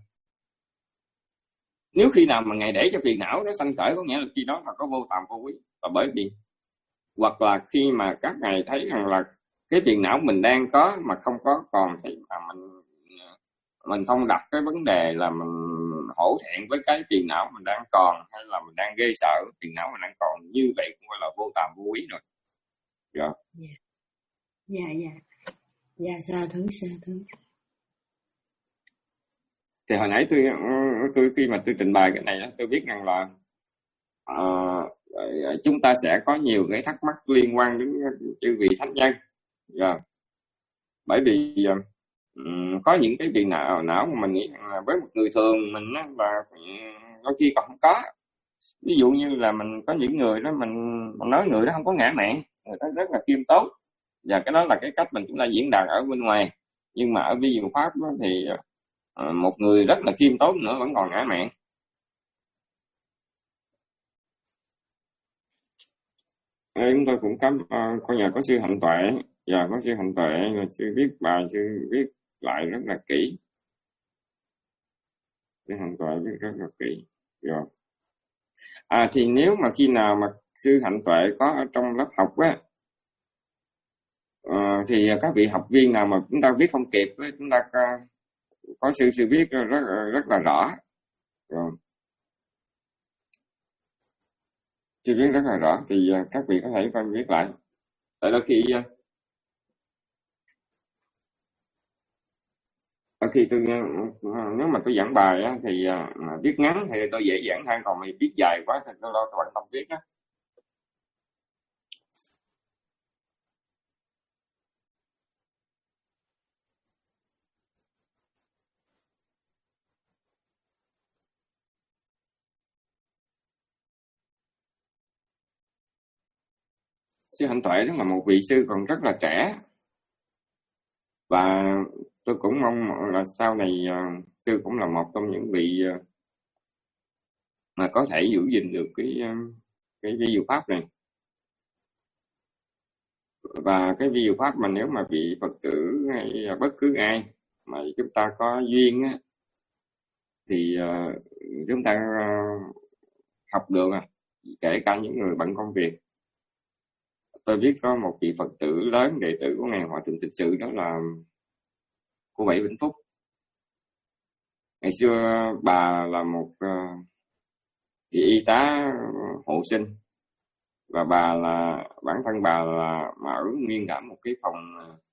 nếu khi nào mà ngài để cho phiền não nó sanh khởi, có nghĩa là khi đó là có vô tàm vô quý. Và bởi vì hoặc là khi mà các ngài thấy rằng là cái phiền não mình đang có mà không có còn, thì mà mình mình không đặt cái vấn đề là mình hổ thẹn với cái phiền não mình đang còn, hay là mình đang ghê sợ phiền não mình đang còn, như vậy cũng gọi là vô tàm vô quý rồi. Dạ. Dạ dạ dạ dạ thứ xa thứ. Thì hồi nãy tôi tôi khi mà tôi trình bày cái này tôi biết rằng là uh, chúng ta sẽ có nhiều cái thắc mắc liên quan đến chư vị thánh nhân. Yeah. Bởi vì um, có những cái phiền não não mà mình nghĩ là với một người thường mình á, là đôi khi còn không có. Ví dụ như là mình có những người đó mình, mình nói người đó không có ngã mạn, người đó rất là khiêm tốn, và cái đó là cái cách mình chúng ta diễn đạt ở bên ngoài. Nhưng mà ở vi diệu pháp đó, thì uh, một người rất là khiêm tốn nữa vẫn còn ngã mạn. Chúng tôi cũng cảm uh, có nhờ có sư Hạnh Tuệ, và có sư Hạnh Tuệ là sư viết bài, sư viết lại rất là kỹ. Sư Hạnh Tuệ viết rất là kỹ. Rồi. À thì nếu mà khi nào mà sư Hạnh Tuệ có ở trong lớp học á, uh, thì các vị học viên nào mà chúng ta viết không kịp, chúng ta có, có sư sư viết rất rất là rõ. Rồi. Sư viết rất là rõ thì uh, các vị có thể coi viết lại. Tại đôi khi uh, đôi khi tôi nếu mà tôi giảng bài á, thì uh, viết ngắn thì tôi dễ dàng hơn, còn mình viết dài quá thì tôi lo các bạn không viết á. Sư Hạnh Tuệ đó là một vị sư còn rất là trẻ, và tôi cũng mong là sau này uh, sư cũng là một trong những vị uh, mà có thể giữ gìn được cái uh, cái vi diệu pháp này. Và cái vi diệu pháp mà nếu mà vị Phật tử hay bất cứ ai mà chúng ta có duyên á, thì uh, chúng ta uh, học được à, kể cả những người bận công việc. Tôi biết có một vị Phật tử lớn đệ tử của ngài Hòa Thượng Thực Sự, đó là cô Bảy Vĩnh Phúc. Ngày xưa bà là một uh, vị y tá hộ sinh, và bà là bản thân bà là mở nguyên cả một cái phòng,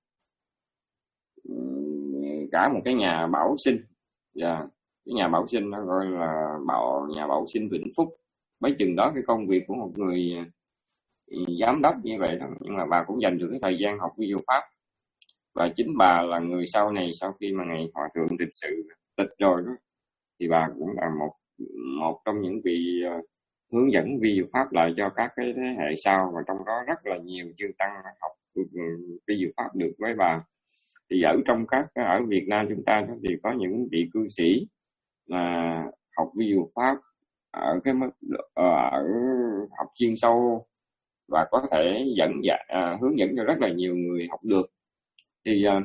cả một cái nhà bảo sinh, và cái nhà bảo sinh nó gọi là bảo nhà bảo sinh Vĩnh Phúc. Mấy chừng đó cái công việc của một người giám đốc như vậy đó, nhưng mà bà cũng dành được cái thời gian học vi diệu pháp. Và chính bà là người sau này, sau khi mà ngài Hòa Thượng Thực Sự tịch rồi đó, thì bà cũng là một một trong những vị uh, hướng dẫn vi diệu pháp lại cho các cái thế hệ sau, và trong đó rất là nhiều chư tăng học vi diệu pháp được với bà. Thì ở trong các ở Việt Nam chúng ta thì có những vị cư sĩ mà học vi diệu pháp ở cái mức ở học chuyên sâu, và có thể dẫn dạy uh, hướng dẫn cho rất là nhiều người học được. Thì uh,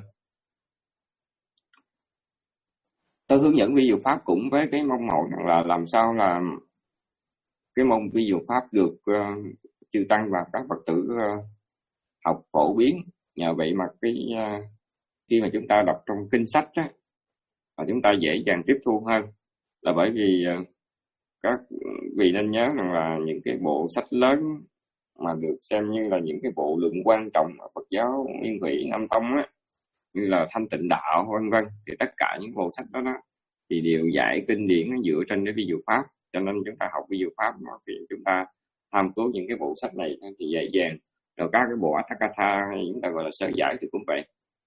tôi hướng dẫn vi diệu pháp cũng với cái mong mỏi là làm sao là cái môn vi diệu pháp được uh, chư tăng và các Phật tử uh, học phổ biến. Nhờ vậy mà cái uh, khi mà chúng ta đọc trong kinh sách á, là chúng ta dễ dàng tiếp thu hơn, là bởi vì uh, các vị nên nhớ rằng là những cái bộ sách lớn mà được xem như là những cái bộ luận quan trọng ở Phật giáo Nguyên Thủy Nam Tông á, như là Thanh Tịnh Đạo vân vân, thì tất cả những bộ sách đó, đó thì đều dạy kinh điển dựa trên cái vi diệu pháp. Cho nên chúng ta học vi diệu pháp mà thì chúng ta tham cứu những cái bộ sách này thì dễ dàng. Rồi các cái bộ Atthakatha hay chúng ta gọi là sơ giải thì cũng vậy.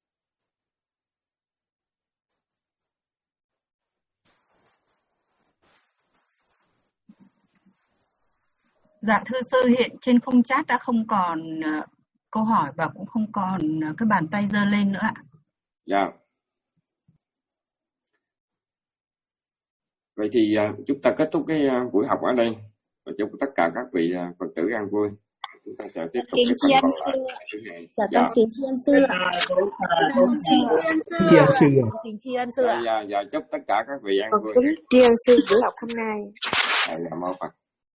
Dạ thưa sư, hiện trên khung chat đã không còn uh, câu hỏi và cũng không còn uh, cái bàn tay giơ lên nữa ạ. Dạ. Vậy thì uh, chúng ta kết thúc cái uh, buổi học ở đây, và chúc tất cả các vị uh, Phật tử an vui. Chúng ta sẽ tiếp tục Kính tri ân sư. Dạ con kính tri ân sư ạ. Kính tri ân sư ạ. Kính tri ân sư ạ. Dạ, dạ, chúc tất cả các vị an vui. Kính tri ân sư buổi học hôm nay. Dạ, mô Phật.